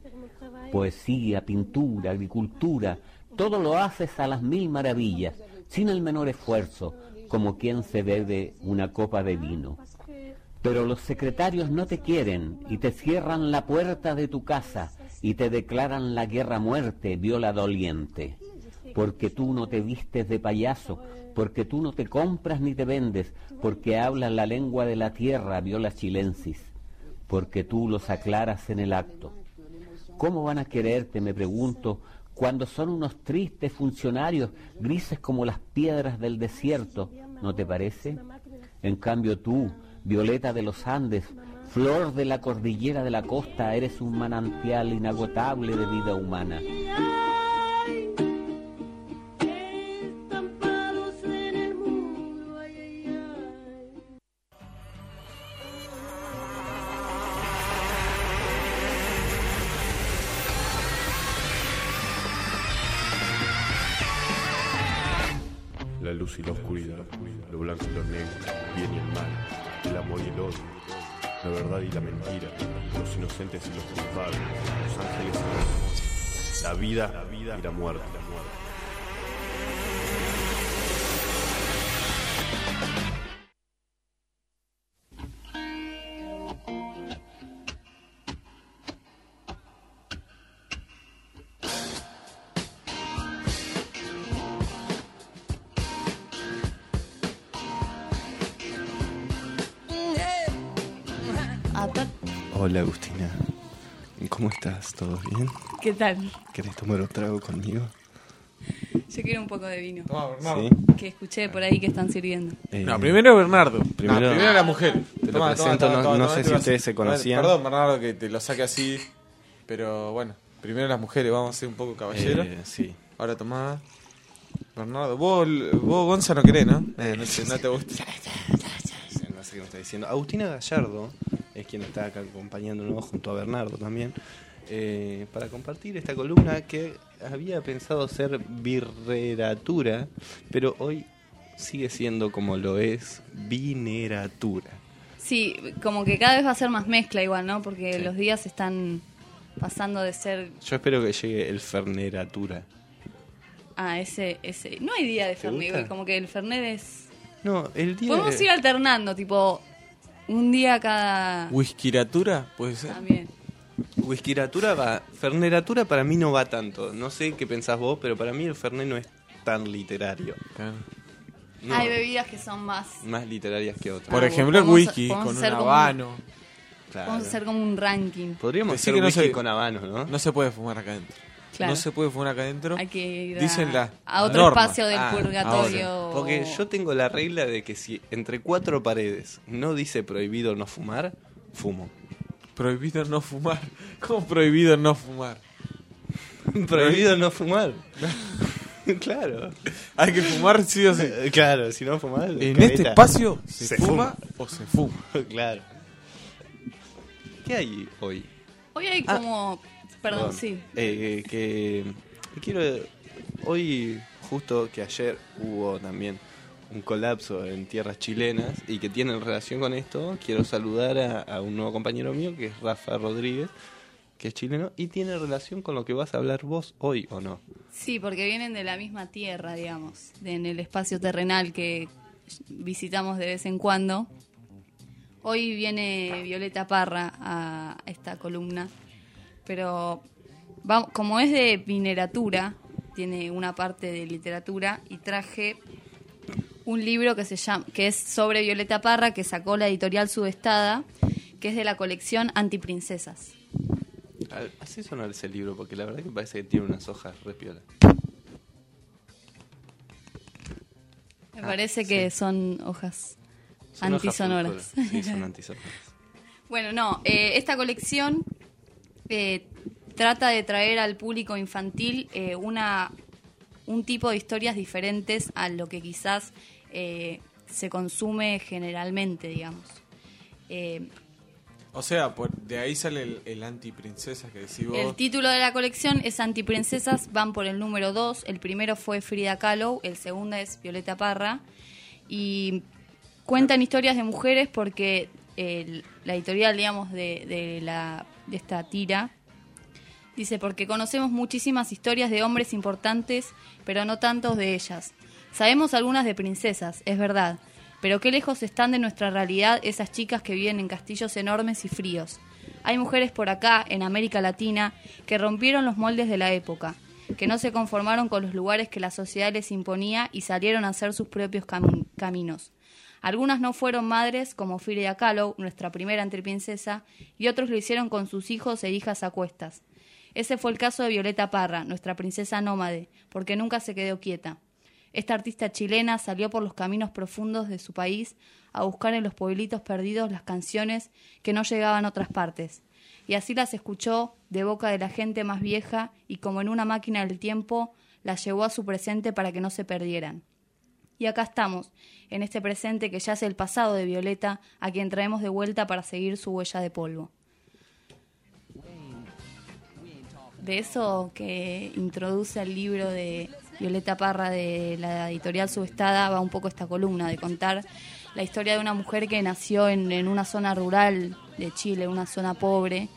D: Poesía, pintura, agricultura, todo lo haces a las mil maravillas, sin el menor esfuerzo, como quien se bebe una copa de vino. Pero los secretarios no te quieren y te cierran la puerta de tu casa y te declaran la guerra a muerte, viola doliente. Porque tú no te vistes de payaso, porque tú no te compras ni te vendes, porque hablas la lengua de la tierra, viola chilensis, porque tú los aclaras en el acto. ¿Cómo van a quererte, me pregunto, cuando son unos tristes funcionarios, grises como las piedras del desierto? ¿No te parece? En cambio tú, violeta de los Andes, flor de la cordillera de la costa, eres un manantial inagotable de vida humana.
M: La luz y la oscuridad, lo blanco y lo negro, el bien y el mal, el amor y el odio, la verdad y la mentira, los inocentes y los culpables, los ángeles y los demonios, la vida y la muerte.
G: Hola Agustina, ¿cómo estás? ¿Todo bien?
H: ¿Qué tal?
G: ¿Querés tomar un trago conmigo?
H: Yo quiero un poco de vino.
F: Toma, Bernardo.
G: ¿Sí?
H: Que escuché por ahí que están sirviendo.
G: Eh,
F: No, primero Bernardo.
G: Primero,
F: no, primero la mujer.
G: Te lo
F: Toma,
G: presento,
F: toma,
G: no,
F: toma,
G: no
F: toma,
G: sé
F: toma,
G: si ustedes
F: toma.
G: se conocían.
F: Perdón, Bernardo, que te lo saque así. Pero bueno, primero las mujeres, vamos a ser un poco caballeros.
G: Eh, sí.
F: Ahora tomá. Bernardo, vos, vos Gonza no querés, ¿no? Eh, no, te, no te gusta.
G: No sé qué me está diciendo. Agustina Gallardo es quien está acá acompañándonos junto a Bernardo también, eh, para compartir esta columna que había pensado ser birreratura, pero hoy sigue siendo como lo es vineratura.
H: Sí, como que cada vez va a ser más mezcla igual, ¿no? Porque
G: Sí.
H: los días están pasando de ser...
G: Yo espero que llegue el ferneratura.
H: Ah, ese... ese no hay día de
G: ¿Te
H: Fernet
G: gusta?
H: igual, como que el Fernet es...
G: No, el día...
H: Podemos ir alternando, tipo... Un día cada...
F: ¿Whiskiratura? Puede ser.
H: También.
G: Whiskiratura va... Ferneratura para mí no va tanto. No sé qué pensás vos, pero para mí el Fernet no es tan literario. No,
H: Hay bebidas que son más...
G: más literarias que otras.
F: Por ejemplo, el
H: podemos-
F: whisky
H: podemos
F: con un
H: hacer como-
F: habano.
G: Claro.
H: Vamos a hacer como un ranking.
G: Podríamos
F: Decí
G: hacer
F: que no
G: whisky
F: se-
G: con habano, ¿no?
F: No se puede fumar acá adentro.
H: Claro.
F: No se puede fumar acá adentro.
H: Hay que ir a,
F: Dicen la
H: a otro
F: norma.
H: espacio del
G: Ah,
H: purgatorio.
G: ahora, porque yo tengo la regla de que si entre cuatro paredes no dice prohibido no fumar, fumo.
F: Prohibido no fumar. ¿Cómo prohibido no fumar?
G: Prohibido no fumar. Claro.
F: Hay que fumar sí o sí.
G: Claro, si no fumar.
F: En
G: careta.
F: este espacio se,
G: Se
F: fuma,
G: fuma.
F: o se fuma.
G: Claro. ¿Qué hay hoy?
H: Hoy hay
G: Ah.
H: como... Perdón,
G: Perdón.
H: sí.
G: Eh, que quiero hoy, justo que ayer hubo también un colapso en tierras chilenas y que tiene relación con esto, quiero saludar a, a un nuevo compañero mío que es Rafa Rodríguez, que es chileno y tiene relación con lo que vas a hablar vos hoy, ¿o no?
H: Sí, porque vienen de la misma tierra, digamos, de- en el espacio terrenal que visitamos de vez en cuando. Hoy viene Violeta Parra a esta columna, pero va- como es de mineratura, tiene una parte de literatura y traje un libro que se llama que es sobre Violeta Parra, que sacó la editorial Sudestada, que es de la colección Antiprincesas.
G: Así sonar ese libro, porque la verdad que parece que tiene unas hojas re piola.
H: Me
G: Ah,
H: parece que son hojas
G: Son hojas
H: antisonoras.
G: folclore. Sí, son antisonoras.
H: Bueno, no, eh, esta colección eh, trata de traer al público infantil eh, una un tipo de historias diferentes a lo que quizás eh, se consume generalmente, digamos. Eh,
F: O sea, por, de ahí sale el, el antiprincesa que decís vos.
H: el título de la colección es Antiprincesas, van por el número dos. El primero fue Frida Kahlo, el segundo es Violeta Parra. Y cuentan historias de mujeres porque eh, la editorial, digamos, de, de, la, de esta tira dice: porque conocemos muchísimas historias de hombres importantes, pero no tantos de ellas. Sabemos algunas de princesas, es verdad, pero qué lejos están de nuestra realidad esas chicas que viven en castillos enormes y fríos. Hay mujeres por acá, en América Latina, que rompieron los moldes de la época, que no se conformaron con los lugares que la sociedad les imponía y salieron a hacer sus propios cam- caminos. Algunas no fueron madres, como Frida Kahlo, nuestra primera antiprincesa, y otros lo hicieron con sus hijos e hijas a cuestas. Ese fue el caso de Violeta Parra, nuestra princesa nómade, porque nunca se quedó quieta. Esta artista chilena salió por los caminos profundos de su país a buscar en los pueblitos perdidos las canciones que no llegaban a otras partes. Y así las escuchó de boca de la gente más vieja y como en una máquina del tiempo las llevó a su presente para que no se perdieran. Y acá estamos, en este presente que ya es el pasado de Violeta, a quien traemos de vuelta para seguir su huella de polvo. De eso que introduce el libro de Violeta Parra de la editorial Sudestada va un poco esta columna, de contar la historia de una mujer que nació en, en una zona rural de Chile, una zona pobre,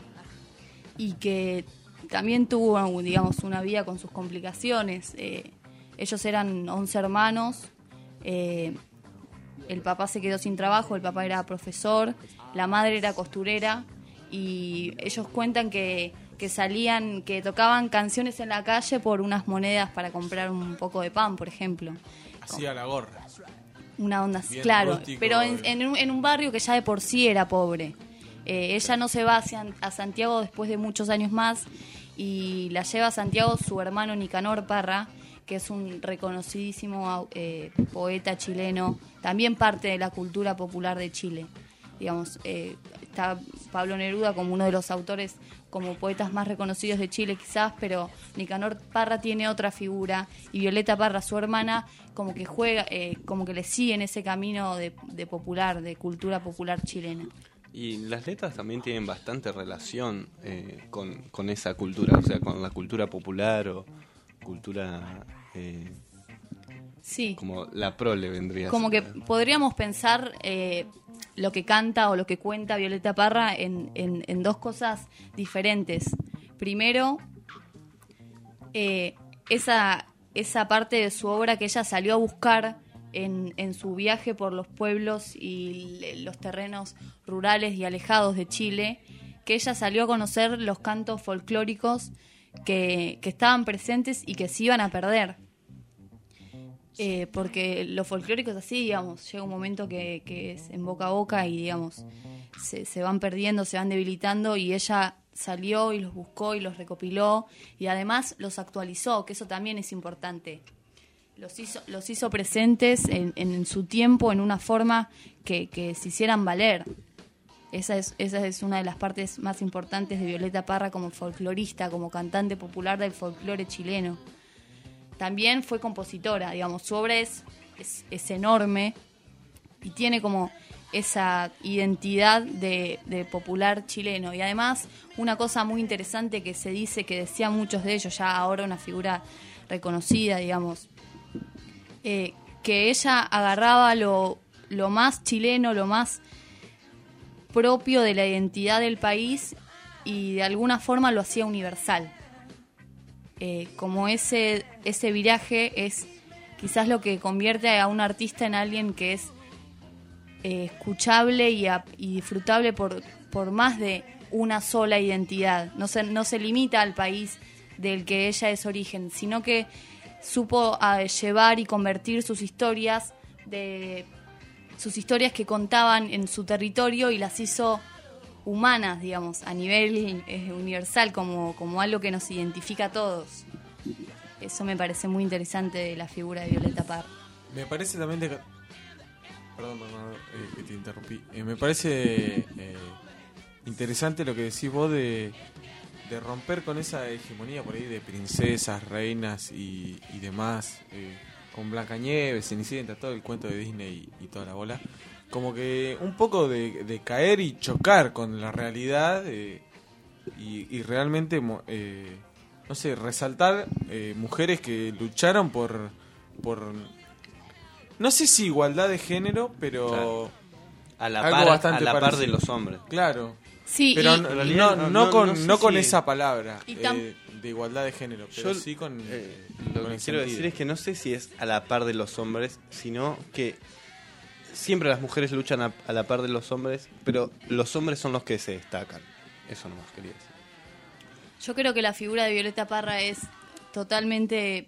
H: y que también tuvo, digamos, una vida con sus complicaciones. Eh, ellos eran once hermanos, eh, el papá se quedó sin trabajo, el papá era profesor, la madre era costurera, y ellos cuentan que que salían, que tocaban canciones en la calle por unas monedas para comprar un poco de pan, por ejemplo.
F: Así a la gorra.
H: Una onda así,
F: Bien
H: claro,
F: rústico,
H: pero en, en, un, en un barrio que ya de por sí era pobre. Eh, ella no se va hacia, a Santiago después de muchos años más y la lleva a Santiago su hermano Nicanor Parra, que es un reconocidísimo eh, poeta chileno, también parte de la cultura popular de Chile. Digamos, eh, está Pablo Neruda como uno de los autores, como poetas más reconocidos de Chile quizás, pero Nicanor Parra tiene otra figura y Violeta Parra, su hermana, como que juega, eh, como que le sigue en ese camino de, de popular, de cultura popular chilena.
G: Y las letras también tienen bastante relación eh, con, con esa cultura, o sea, con la cultura popular o cultura... Eh,
H: sí.
G: Como la prole vendría.
H: Como que podríamos pensar eh, lo que canta o lo que cuenta Violeta Parra en, en, en dos cosas diferentes. Primero, eh, esa, esa parte de su obra que ella salió a buscar en, en su viaje por los pueblos y le, los terrenos rurales y alejados de Chile, que ella salió a conocer los cantos folclóricos que, que estaban presentes y que se iban a perder. Eh, porque lo folclórico es así, digamos, llega un momento que, que es en boca a boca y, digamos, se, se van perdiendo, se van debilitando y ella salió y los buscó y los recopiló y además los actualizó, que eso también es importante. Los hizo, los hizo presentes en, en su tiempo en una forma que, que se hicieran valer. Esa es, esa es una de las partes más importantes de Violeta Parra como folclorista, como cantante popular del folclore chileno. También fue compositora, digamos, su obra es, es, es enorme y tiene como esa identidad de, de popular chileno. Y además, una cosa muy interesante que se dice, que decían muchos de ellos, ya ahora una figura reconocida, digamos, eh, que ella agarraba lo, lo más chileno, lo más propio de la identidad del país y de alguna forma lo hacía universal. Eh, como ese, ese viraje es quizás lo que convierte a un artista en alguien que es eh, escuchable y, a, y disfrutable por, por más de una sola identidad. No se, no se limita al país del que ella es origen, sino que supo a, llevar y convertir sus historias de sus historias que contaban en su territorio y las hizo humanas, digamos, a nivel eh, universal, como, como algo que nos identifica a todos. Eso me parece muy interesante de la figura de Violeta Parra.
F: Me parece también de... Perdón, perdón eh, que te interrumpí. Eh, me parece eh, interesante lo que decís vos de, de romper con esa hegemonía por ahí de princesas, reinas y, y demás, eh, con Blancanieves, Cenicienta, todo el cuento de Disney y, y toda la bola. Como que un poco de, de caer y chocar con la realidad eh, y, y realmente, eh, no sé, resaltar eh, mujeres que lucharon por, por, no sé si igualdad de género, pero
G: claro, a la
F: algo
G: par,
F: bastante
G: a la par
F: parecido.
G: de los hombres.
F: Claro.
H: Sí,
F: pero
H: y,
F: no,
G: en realidad,
F: no,
G: no,
F: no
G: no,
F: con,
G: no sé
F: no con
G: si-
F: esa palabra
H: Y tam-
F: eh, de igualdad de género, pero
G: Yo,
F: sí con,
G: eh, lo
F: con
G: que
F: el
G: quiero
F: sentido.
G: decir es que no sé si es a la par de los hombres, sino que siempre las mujeres luchan a, a la par de los hombres, pero los hombres son los que se destacan. Eso nomás quería decir.
H: Yo creo que la figura de Violeta Parra es totalmente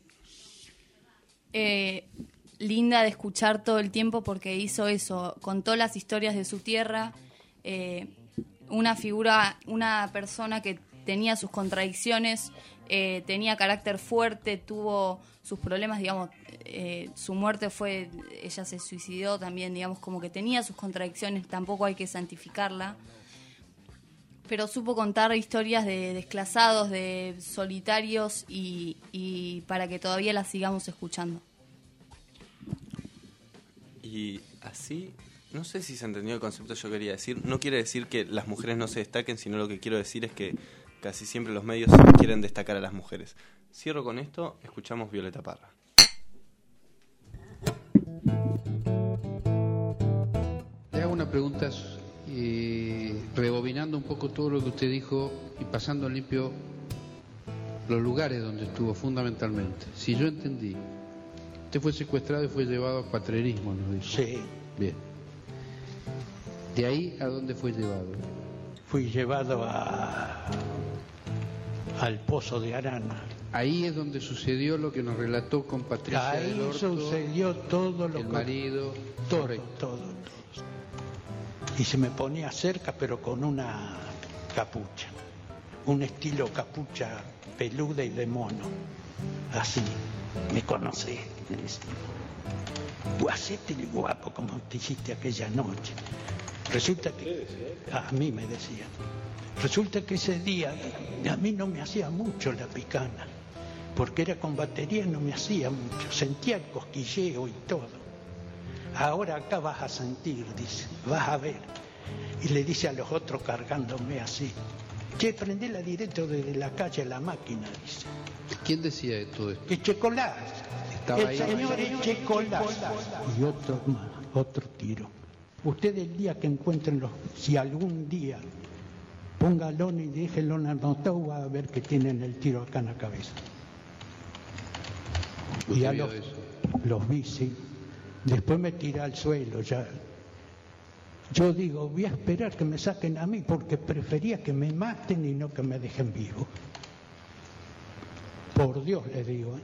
H: eh, linda de escuchar todo el tiempo porque hizo eso, contó las historias de su tierra, eh, una figura, una persona que tenía sus contradicciones, eh, tenía carácter fuerte, tuvo sus problemas, digamos, eh, su muerte fue, ella se suicidó también, digamos, como que tenía sus contradicciones, tampoco hay que santificarla, pero supo contar historias de desclasados, de solitarios y, y para que todavía las sigamos escuchando.
G: Y así, no sé si se entendió el concepto que yo quería decir. No quiere decir que las mujeres no se destaquen, sino lo que quiero decir es que casi siempre los medios quieren destacar a las mujeres. Cierro con esto, escuchamos Violeta Parra.
B: Le hago una pregunta, eh, rebobinando un poco todo lo que usted dijo y pasando en limpio los lugares donde estuvo fundamentalmente. Si yo entendí, usted fue secuestrado y fue llevado a cuatrerismo, ¿no dijo?
I: Sí.
B: Bien. ¿De ahí a dónde fue llevado?
I: Fui llevado a al Pozo de Arana.
B: Ahí es donde sucedió lo que nos relató con Patricia
I: Ahí
B: del Orto,
I: sucedió todo lo
B: el
I: que...
B: marido,
I: todo,
B: correcto.
I: todo, todo. Y se me ponía cerca, pero con una capucha. Un estilo capucha peluda y de mono. Así, me conocí. Me decía, guacete y guapo como te hiciste aquella noche. Resulta que, a mí me decían, resulta que ese día a mí no me hacía mucho la picana, porque era con batería, no me hacía mucho, sentía el cosquilleo y todo. Ahora acá vas a sentir, dice, vas a ver. Y le dice a los otros cargándome así, che, prendela directo desde la calle a la máquina, dice.
B: ¿Quién decía todo esto?
I: Echecolás.
B: Estaba
I: El
B: ahí.
I: señor Echecolás. Y otro más, otro tiro. Usted el día que encuentren los, si algún día, póngalo y déjenlo anotado, va a ver que tienen el tiro acá en la cabeza. Y ya los, los vi, sí. Después me tiré al suelo, ya. Yo digo, voy a esperar que me saquen a mí porque prefería que me maten y no que me dejen vivo. Por Dios le digo, ¿eh?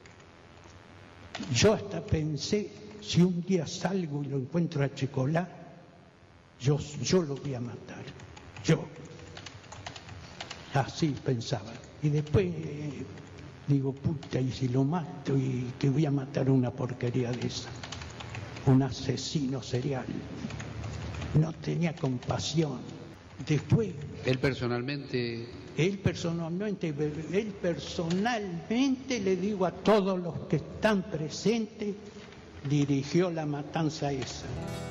I: Yo hasta pensé, si un día salgo y lo encuentro a Checolá, yo, yo lo voy a matar. Yo. Así pensaba. Y después eh, digo, puta, y si lo mato, y que voy a matar una porquería de esa. Un asesino serial. No tenía compasión. Después...
B: Él personalmente...
I: Él personalmente, él personalmente, le digo a todos los que están presentes, dirigió la matanza esa.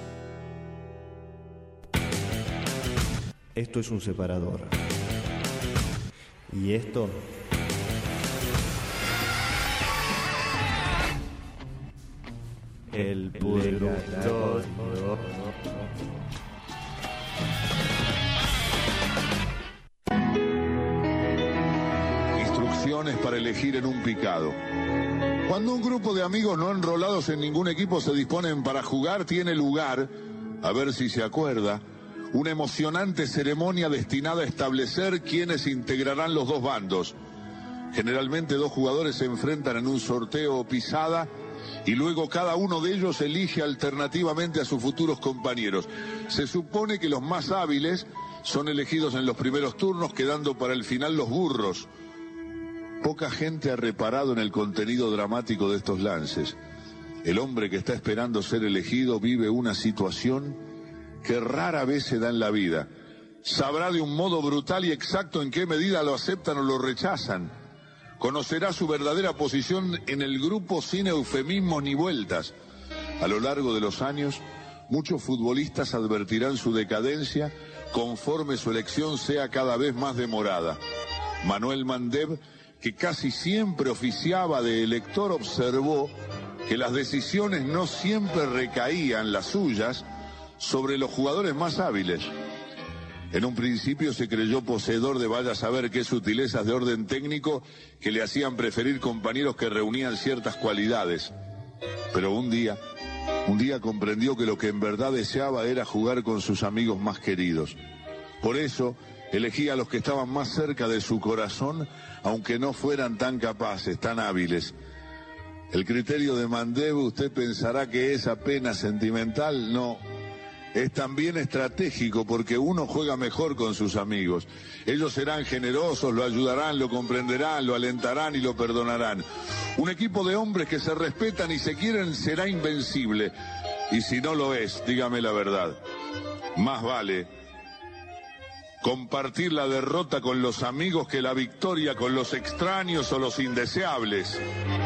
K: Esto es un separador. Y esto... El purgatorio.
J: Instrucciones para elegir en un picado. Cuando un grupo de amigos no enrolados en ningún equipo se disponen para jugar, tiene lugar, a ver si se acuerda, una emocionante ceremonia destinada a establecer quiénes integrarán los dos bandos. Generalmente dos jugadores se enfrentan en un sorteo o pisada y luego cada uno de ellos elige alternativamente a sus futuros compañeros. Se supone que los más hábiles son elegidos en los primeros turnos, quedando para el final los burros. Poca gente ha reparado en el contenido dramático de estos lances. El hombre que está esperando ser elegido vive una situación que rara vez se da en la vida. Sabrá de un modo brutal y exacto en qué medida lo aceptan o lo rechazan. Conocerá su verdadera posición en el grupo sin eufemismos ni vueltas. A lo largo de los años, muchos futbolistas advertirán su decadencia conforme su elección sea cada vez más demorada. Manuel Mandev, que casi siempre oficiaba de elector, observó que las decisiones no siempre recaían, las suyas, sobre los jugadores más hábiles. En un principio se creyó poseedor de vaya a saber qué sutilezas de orden técnico que le hacían preferir compañeros que reunían ciertas cualidades. Pero un día, un día comprendió que lo que en verdad deseaba era jugar con sus amigos más queridos. Por eso elegía a los que estaban más cerca de su corazón, aunque no fueran tan capaces, tan hábiles. El criterio de Mandev, usted pensará que es apenas sentimental. No, es también estratégico, porque uno juega mejor con sus amigos. Ellos serán generosos, lo ayudarán, lo comprenderán, lo alentarán y lo perdonarán. Un equipo de hombres que se respetan y se quieren será invencible. Y si no lo es, dígame la verdad. Más vale compartir la derrota con los amigos que la victoria con los extraños o los indeseables.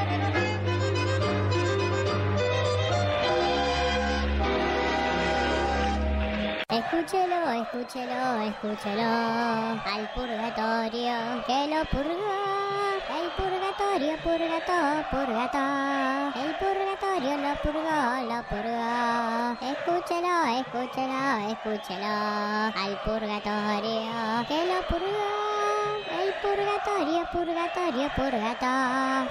S: Escúchelo, escúchelo, escúchelo, al purgatorio que lo purgó, el purgatorio, purgató, purgató, el purgatorio lo purgó, lo purgó. Escúchelo, escúchelo, escúchelo, al purgatorio que lo purgó, el purgatorio, purgatorio, purgató.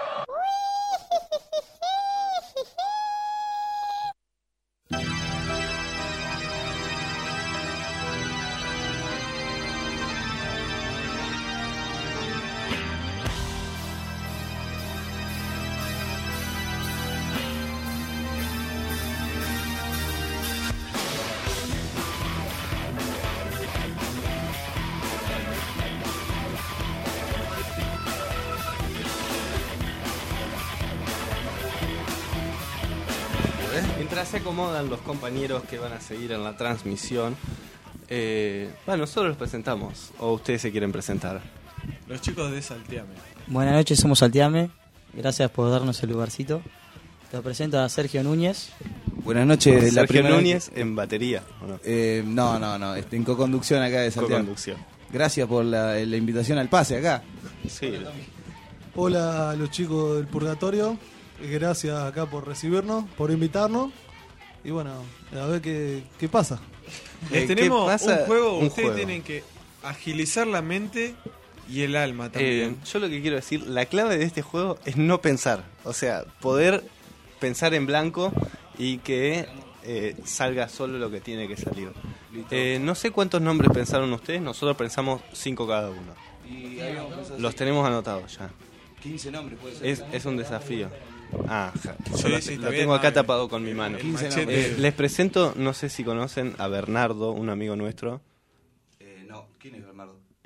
G: Mientras se acomodan los compañeros que van a seguir en la transmisión, eh, bueno, nosotros los presentamos, o ustedes se quieren presentar.
F: Los chicos de Salteame.
L: Buenas noches, somos Salteame. Gracias por darnos el lugarcito. Te presento a Sergio Núñez.
W: Buenas noches.
G: Sergio
W: la primera
G: Núñez en batería. ¿O no?
W: Eh, no, no, no. En co-conducción acá de Salteame.
G: Co-conducción.
W: Gracias por la, la invitación al pase acá.
G: Sí.
X: Hola a los chicos del Purgatorio. Gracias acá por recibirnos, por invitarnos. Y bueno, a ver qué, qué pasa.
F: Les eh, tenemos
G: pasa?
F: un juego.
G: Un
F: ustedes
G: juego.
F: tienen que agilizar la mente y el alma también.
G: Eh, yo lo que quiero decir, la clave de este juego es no pensar. O sea, poder pensar en blanco y que eh, salga solo lo que tiene que salir. Eh, no sé cuántos nombres pensaron ustedes, nosotros pensamos cinco cada uno.
W: Y
G: los tenemos anotados ya.
W: quince nombres puede ser.
G: Es, es un desafío. Ah, ja.
F: Sí,
G: Yo lo,
F: sí,
G: lo
F: bien,
G: tengo acá
F: no,
G: tapado con mi mano.
W: machete.
G: Eh, les presento, no sé si conocen a Bernardo, un amigo nuestro.
W: Eh, no, ¿quién es Bernardo?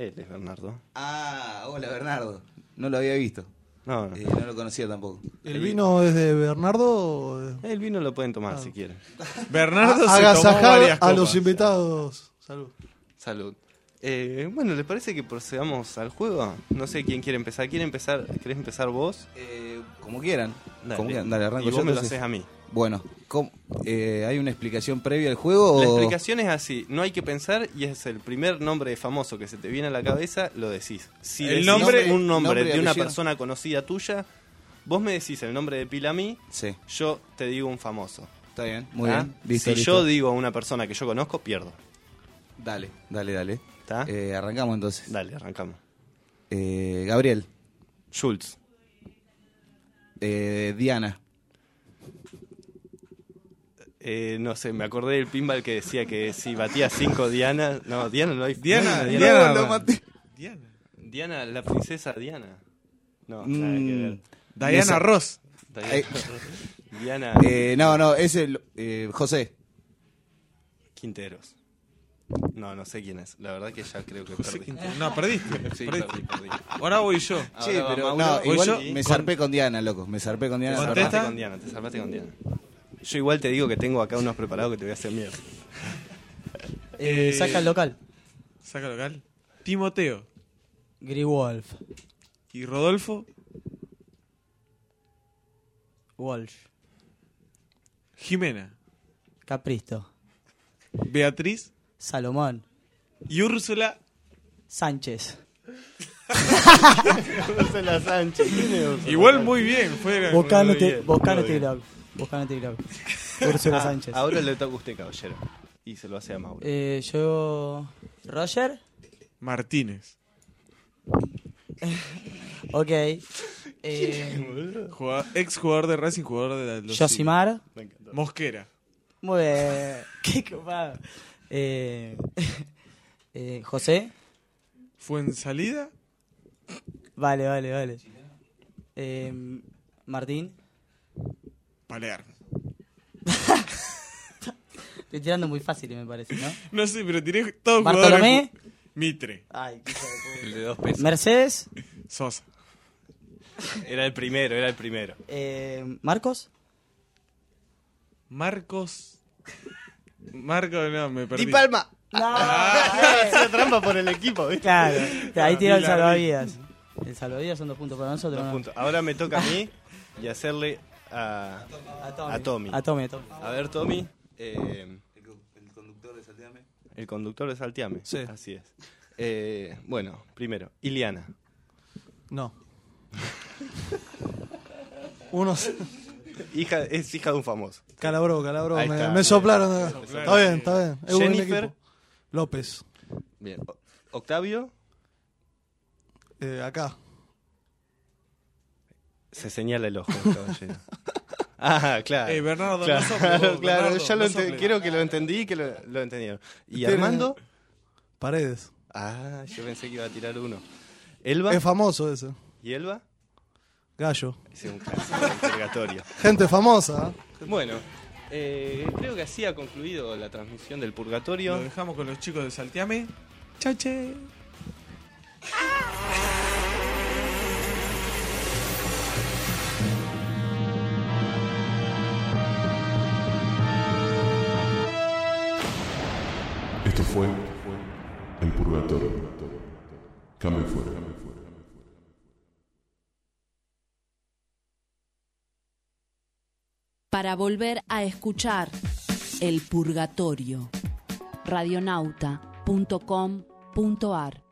G: Él es Bernardo.
W: Ah, hola Bernardo. No lo había visto.
G: No, no.
W: Eh, no lo conocía tampoco.
X: ¿El vino es de Bernardo? O de...
G: El vino lo pueden tomar
X: Ah.
G: si quieren.
F: Bernardo
X: A-
F: se tomó
X: agasajar
F: varias
X: a
F: copas.
X: los invitados. Salud.
G: Salud. Eh, bueno, ¿les parece que procedamos al juego? No sé quién quiere empezar. ¿Quiere empezar? ¿Querés empezar vos?
W: Eh, como quieran.
G: Dale.
W: Como quieran. Dale, arranco
G: Y vos
W: yo,
G: me lo
W: entonces.
G: haces a mí.
W: Bueno, ¿cómo- eh, ¿hay una explicación previa al juego?
G: La
W: o-
G: explicación es así, no hay que pensar y es el primer nombre famoso que se te viene a la cabeza, lo decís. Si
F: El
G: decís
F: nombre-
G: un nombre,
W: nombre y
G: de una
W: apellido.
G: persona conocida tuya, vos me decís el nombre de pila a mí,
W: Sí,
G: yo te digo un famoso.
W: está bien, muy
G: ¿Tá?
W: bien. Listo,
G: si
W: listo.
G: yo digo a una persona que yo conozco, pierdo.
W: Dale, dale, dale.
G: ¿Tá?
W: Eh, arrancamos entonces.
G: Dale, arrancamos.
W: Eh, Gabriel,
G: Schultz,
W: eh, Diana,
G: eh, no sé, me acordé del pinball que decía que si batía cinco Diana, no, Diana no hay.
F: Diana,
G: no,
F: Diana,
W: No, lo
F: va.
W: maté.
F: Diana.
G: Diana, la princesa Diana. No,
W: Mm,
G: nada que ver.
F: Diana
W: Esa-
F: Ross.
G: Diana,
W: Ay.
G: Diana
W: Eh, no, no, es el eh, José.
G: Quinteros. No, no sé quién es. La verdad que ya creo que
F: José
G: perdí.
F: Quintero. No, perdiste.
G: Sí,
F: perdiste.
G: perdí, perdí.
F: Ahora voy yo.
G: Ahora
W: Sí,
G: va
W: pero
G: Mauro.
W: no,
F: Voy
W: igual
F: yo
W: me
F: con-
W: zarpé con Diana, loco. Me zarpé con Diana.
G: Te
W: zarpé.
G: salvaste
F: ¿Contesta?
G: con Diana, te salvaste con Diana. Yo igual te digo que tengo acá unos preparados que te voy a hacer mierda.
L: Eh, saca el local.
F: Saca local. Timoteo.
L: Griwolf.
F: Y Rodolfo.
L: Walsh.
F: Jimena.
L: Capristo.
F: Beatriz.
L: Salomón.
F: Y Úrsula.
L: Sánchez.
G: Úrsula Sánchez. ¿Quién es Úrsula
F: Igual
G: Sánchez?
F: muy bien. Fue
L: Buscano
F: muy
L: te,
F: bien.
L: Buscano
G: muy bien.
L: TikTok. Buscano TikTok. Úrsula
G: Ah,
L: Sánchez.
G: ahora le toca a usted, caballero. Y se lo hace a Mauro.
L: Eh, yo. Roger.
F: Martínez.
L: Ok. Eh,
F: Jugad- ex jugador de Racing, jugador de los
L: Josimar.
G: Me encantó.
F: Mosquera.
L: Muy bien. Qué copado. Eh, eh, José.
F: Fuensalida.
L: Vale, vale, vale. Eh, Martín.
F: Palermo.
L: Estoy tirando muy fácil, me parece, ¿no?
F: No sé, pero tiré todo
L: Bartolomé.
F: jugadores- Mitre.
L: Ay, qué hijo de puta.
G: El de dos pesos.
L: Mercedes.
F: Sosa.
G: Era el primero, era el primero.
L: Eh, Marcos.
F: Marcos. Marcos, no, me perdí.
G: Di Palma.
L: No.
G: Hacía trampa por el equipo, ¿viste?
L: Claro. Ahí tira el
F: Pilar.
L: salvavidas. El salvavidas son dos puntos para nosotros.
G: Dos
L: ¿no?
G: puntos. Ahora me toca a mí y hacerle a,
L: A Tommy.
G: a Tommy.
L: A Tommy, a Tommy.
G: A ver, Tommy. eh,
W: El conductor de Salteame.
G: el conductor de Salteame.
X: Sí.
G: Así es. Eh, bueno, primero, Iliana.
X: No. Uno.
G: Hija, es hija de un famoso.
X: Calabró, calabró.
G: Ahí
X: Me,
G: está.
X: me soplaron. acá.
G: Soplaron.
X: Está bien, está bien. Es un buen
G: Jennifer.
X: equipo. López.
G: Bien. O- Octavio.
X: Eh, acá.
G: Se señala el ojo, caballero. Ah, claro.
F: Eh, Bernardo,
G: claro,
F: no soples vos,
G: claro,
F: Bernardo,
G: ya lo
F: no
G: ente-
F: soples.
G: quiero que lo entendí y que lo, lo entendieron. ¿Y
X: Tiene-
G: Armando?
X: Paredes.
G: Ah, yo pensé que iba a tirar uno. ¿Elba?
X: Es famoso ese.
G: ¿Y Elba?
X: Gallo.
G: Ese es un clásico del purgatorio.
X: Gente famosa. ¿eh?
G: Bueno, eh, creo que así ha concluido la transmisión del purgatorio.
F: Lo dejamos con los chicos de Salteame. Chache.
M: Esto fue El Purgatorio. Cambio fuera.
C: Para volver a escuchar El Purgatorio. radionauta punto com punto ar